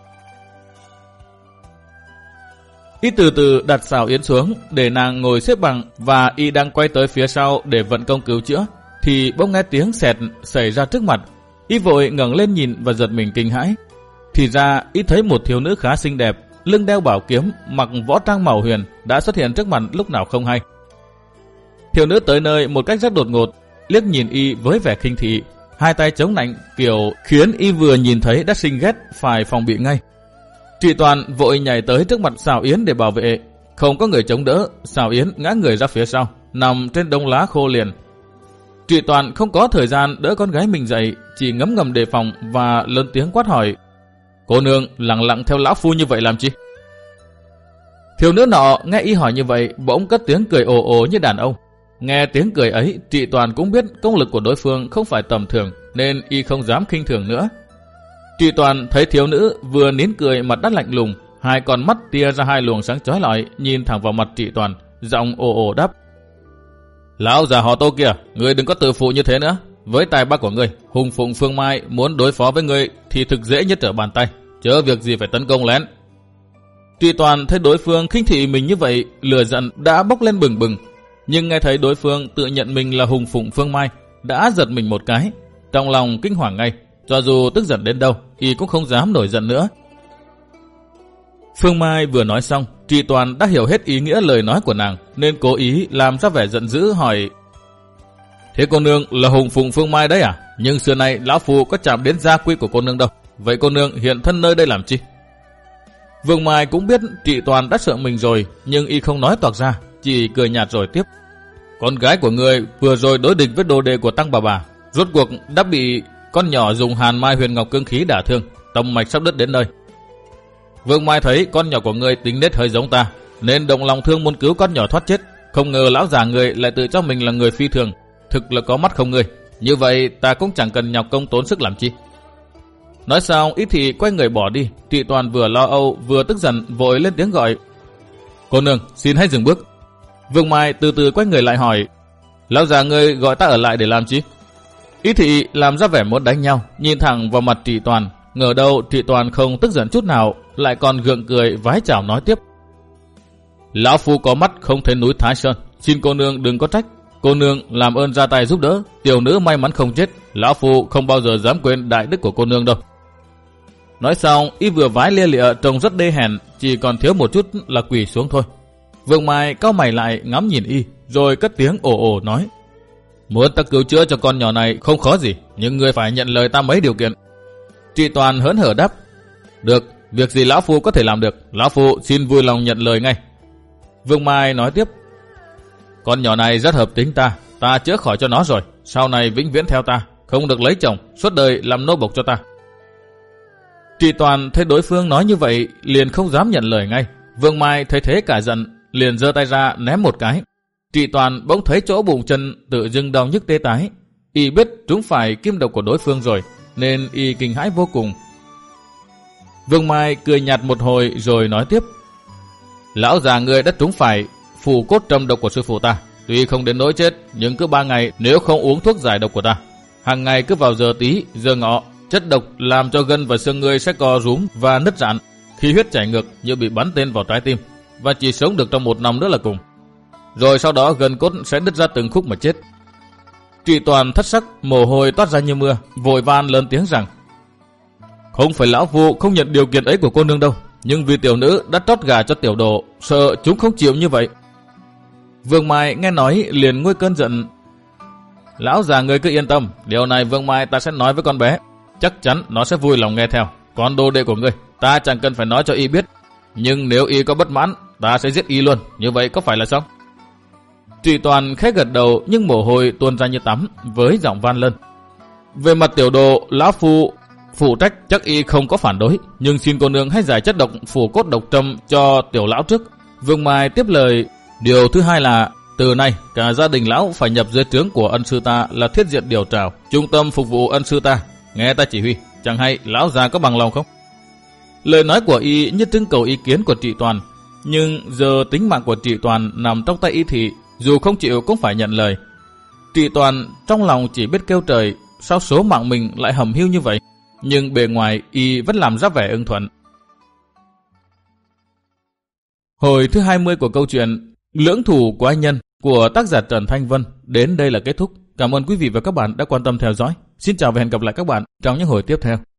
Y từ từ đặt Sảo Yến xuống để nàng ngồi xếp bằng, và y đang quay tới phía sau để vận công cứu chữa thì bỗng nghe tiếng sẹt xảy ra trước mặt. Y vội ngẩng lên nhìn và giật mình kinh hãi. Thì ra y thấy một thiếu nữ khá xinh đẹp, lưng đeo bảo kiếm, mặc võ trang màu huyền đã xuất hiện trước mặt lúc nào không hay. Thiếu nữ tới nơi một cách rất đột ngột, liếc nhìn y với vẻ khinh thị, hai tay chống nạnh kiểu khiến y vừa nhìn thấy đã sinh ghét, phải phòng bị ngay. Trị Toàn vội nhảy tới trước mặt Sảo Yến để bảo vệ, không có người chống đỡ, Sảo Yến ngã người ra phía sau, nằm trên đống lá khô liền. Trị Toàn không có thời gian đỡ con gái mình dậy, chỉ ngấm ngầm đề phòng và lớn tiếng quát hỏi: "Cô nương lặng lặng theo lão phu như vậy làm chi?" Thiếu nữ nọ nghe y hỏi như vậy, bỗng cất tiếng cười ồ ồ như đàn ông. Nghe tiếng cười ấy, Trị Toàn cũng biết công lực của đối phương không phải tầm thường, nên y không dám khinh thường nữa. Trị Toàn thấy thiếu nữ vừa nín cười, mặt đắt lạnh lùng, hai con mắt tia ra hai luồng sáng chói lọi, nhìn thẳng vào mặt Trị Toàn, giọng ồ ồ đáp: "Lão già họ Tô kia, ngươi đừng có tự phụ như thế nữa. Với tài ba của ngươi, hùng phụng Phương Mai muốn đối phó với ngươi thì thực dễ như trở bàn tay, chớ việc gì phải tấn công lén." Trị Toàn thấy đối phương khinh thị mình như vậy, lửa giận đã bốc lên bừng bừng, nhưng nghe thấy đối phương tự nhận mình là hùng phụng Phương Mai, đã giật mình một cái, trong lòng kinh hoàng ngay. Cho dù tức giận đến đâu, y cũng không dám nổi giận nữa. Phương Mai vừa nói xong, Trị Toàn đã hiểu hết ý nghĩa lời nói của nàng, nên cố ý làm ra vẻ giận dữ hỏi: "Thế cô nương là hùng phụng Phương Mai đấy à? Nhưng xưa nay lão phu có chạm đến gia quy của cô nương đâu. Vậy cô nương hiện thân nơi đây làm chi? Vương Mai cũng biết Trị Toàn đã sợ mình rồi, nhưng y không nói toạc ra, chỉ cười nhạt rồi tiếp. Con gái của người vừa rồi đối địch với đồ đệ của Tăng bà bà, rốt cuộc đã bị con nhỏ dùng hàn mai huyền ngọc cương khí đả thương, tông mạch sắp đứt đến nơi. Vương Mai thấy con nhỏ của người tính nết hơi giống ta, nên động lòng thương muốn cứu con nhỏ thoát chết. Không ngờ lão già người lại tự cho mình là người phi thường, thực là có mắt không người. Như vậy ta cũng chẳng cần nhọc công tốn sức làm chi. Nói xong Ý Thị quay người bỏ đi. Trị Toàn vừa lo âu vừa tức giận vội lên tiếng gọi. Cô nương xin hãy dừng bước. Vương Mai từ từ quay người lại hỏi. Lão già người gọi ta ở lại để làm chi? Ý Thị làm ra vẻ muốn đánh nhau, nhìn thẳng vào mặt Trị Toàn. Ngờ đâu Trị Toàn không tức giận chút nào, lại còn gượng cười vái chào nói tiếp. Lão phu có mắt không thấy núi Thái Sơn, xin cô nương đừng có trách. Cô nương làm ơn ra tay giúp đỡ, tiểu nữ may mắn không chết, lão phu không bao giờ dám quên đại đức của cô nương đâu. Nói xong, y vừa vái lia lịa trông rất đê hèn, chỉ còn thiếu một chút là quỳ xuống thôi. Vương Mai cau mày lại ngắm nhìn y, rồi cất tiếng ồ ồ nói. Muốn ta cứu chữa cho con nhỏ này không khó gì, nhưng người phải nhận lời ta mấy điều kiện. Trị Toàn hớn hở đáp. Được, việc gì lão phu có thể làm được, lão phu xin vui lòng nhận lời ngay. Vương Mai nói tiếp. Con nhỏ này rất hợp tính ta, ta chữa khỏi cho nó rồi, sau này vĩnh viễn theo ta, không được lấy chồng, suốt đời làm nô bộc cho ta. Trị Toàn thấy đối phương nói như vậy, liền không dám nhận lời ngay. Vương Mai thấy thế cả giận, liền giơ tay ra ném một cái. Trị Toàn bỗng thấy chỗ bụng chân tự dưng đau nhức tê tái. Y biết trúng phải kim độc của đối phương rồi, nên y kinh hãi vô cùng. Vương Mai cười nhạt một hồi rồi nói tiếp. Lão già người đã trúng phải phù cốt trầm độc của sư phụ ta. Tuy không đến nỗi chết, nhưng cứ ba ngày nếu không uống thuốc giải độc của ta, hàng ngày cứ vào giờ tí, giờ ngọ, chất độc làm cho gân và xương ngươi sẽ co rúm và nứt rạn, khí huyết chảy ngược như bị bắn tên vào trái tim, và chỉ sống được trong một năm nữa là cùng. Rồi sau đó gân cốt sẽ đứt ra từng khúc mà chết. Trị Toàn thất sắc, mồ hôi toát ra như mưa, vội van lớn tiếng rằng. Không phải lão phu không nhận điều kiện ấy của cô nương đâu, nhưng vì tiểu nữ đã trót gà cho tiểu đồ, sợ chúng không chịu như vậy. Vương Mai nghe nói liền nguôi cơn giận. Lão già người cứ yên tâm, điều này Vương Mai ta sẽ nói với con bé, chắc chắn nó sẽ vui lòng nghe theo. Còn đồ đệ của ngươi, ta chẳng cần phải nói cho y biết, nhưng nếu y có bất mãn, ta sẽ giết y luôn, như vậy có phải là xong? Trị Toàn khẽ gật đầu, nhưng mồ hôi tuôn ra như tắm, với giọng van lân. Về mặt tiểu đồ, lão phu phụ trách chắc y không có phản đối, nhưng xin cô nương hãy giải chất độc phù cốt độc trầm cho tiểu lão trước. Vương Mai tiếp lời. Điều thứ hai là từ nay cả gia đình lão phải nhập dưới trướng của ân sư ta là Thiết Diện Điều Trào, trung tâm phục vụ ân sư ta, nghe ta chỉ huy, chẳng hay lão già có bằng lòng không? Lời nói của y như trưng cầu ý kiến của Trị Toàn, nhưng giờ tính mạng của Trị Toàn nằm trong tay Y Thị, dù không chịu cũng phải nhận lời. Trị Toàn trong lòng chỉ biết kêu trời, sao số mạng mình lại hầm hiu như vậy, nhưng bề ngoài y vẫn làm ra vẻ ưng thuận. Hồi thứ hai mươi của câu chuyện Lưỡng Thủ Quái Nhân của tác giả Trần Thanh Vân đến đây là kết thúc. Cảm ơn quý vị và các bạn đã quan tâm theo dõi. Xin chào và hẹn gặp lại các bạn trong những hồi tiếp theo.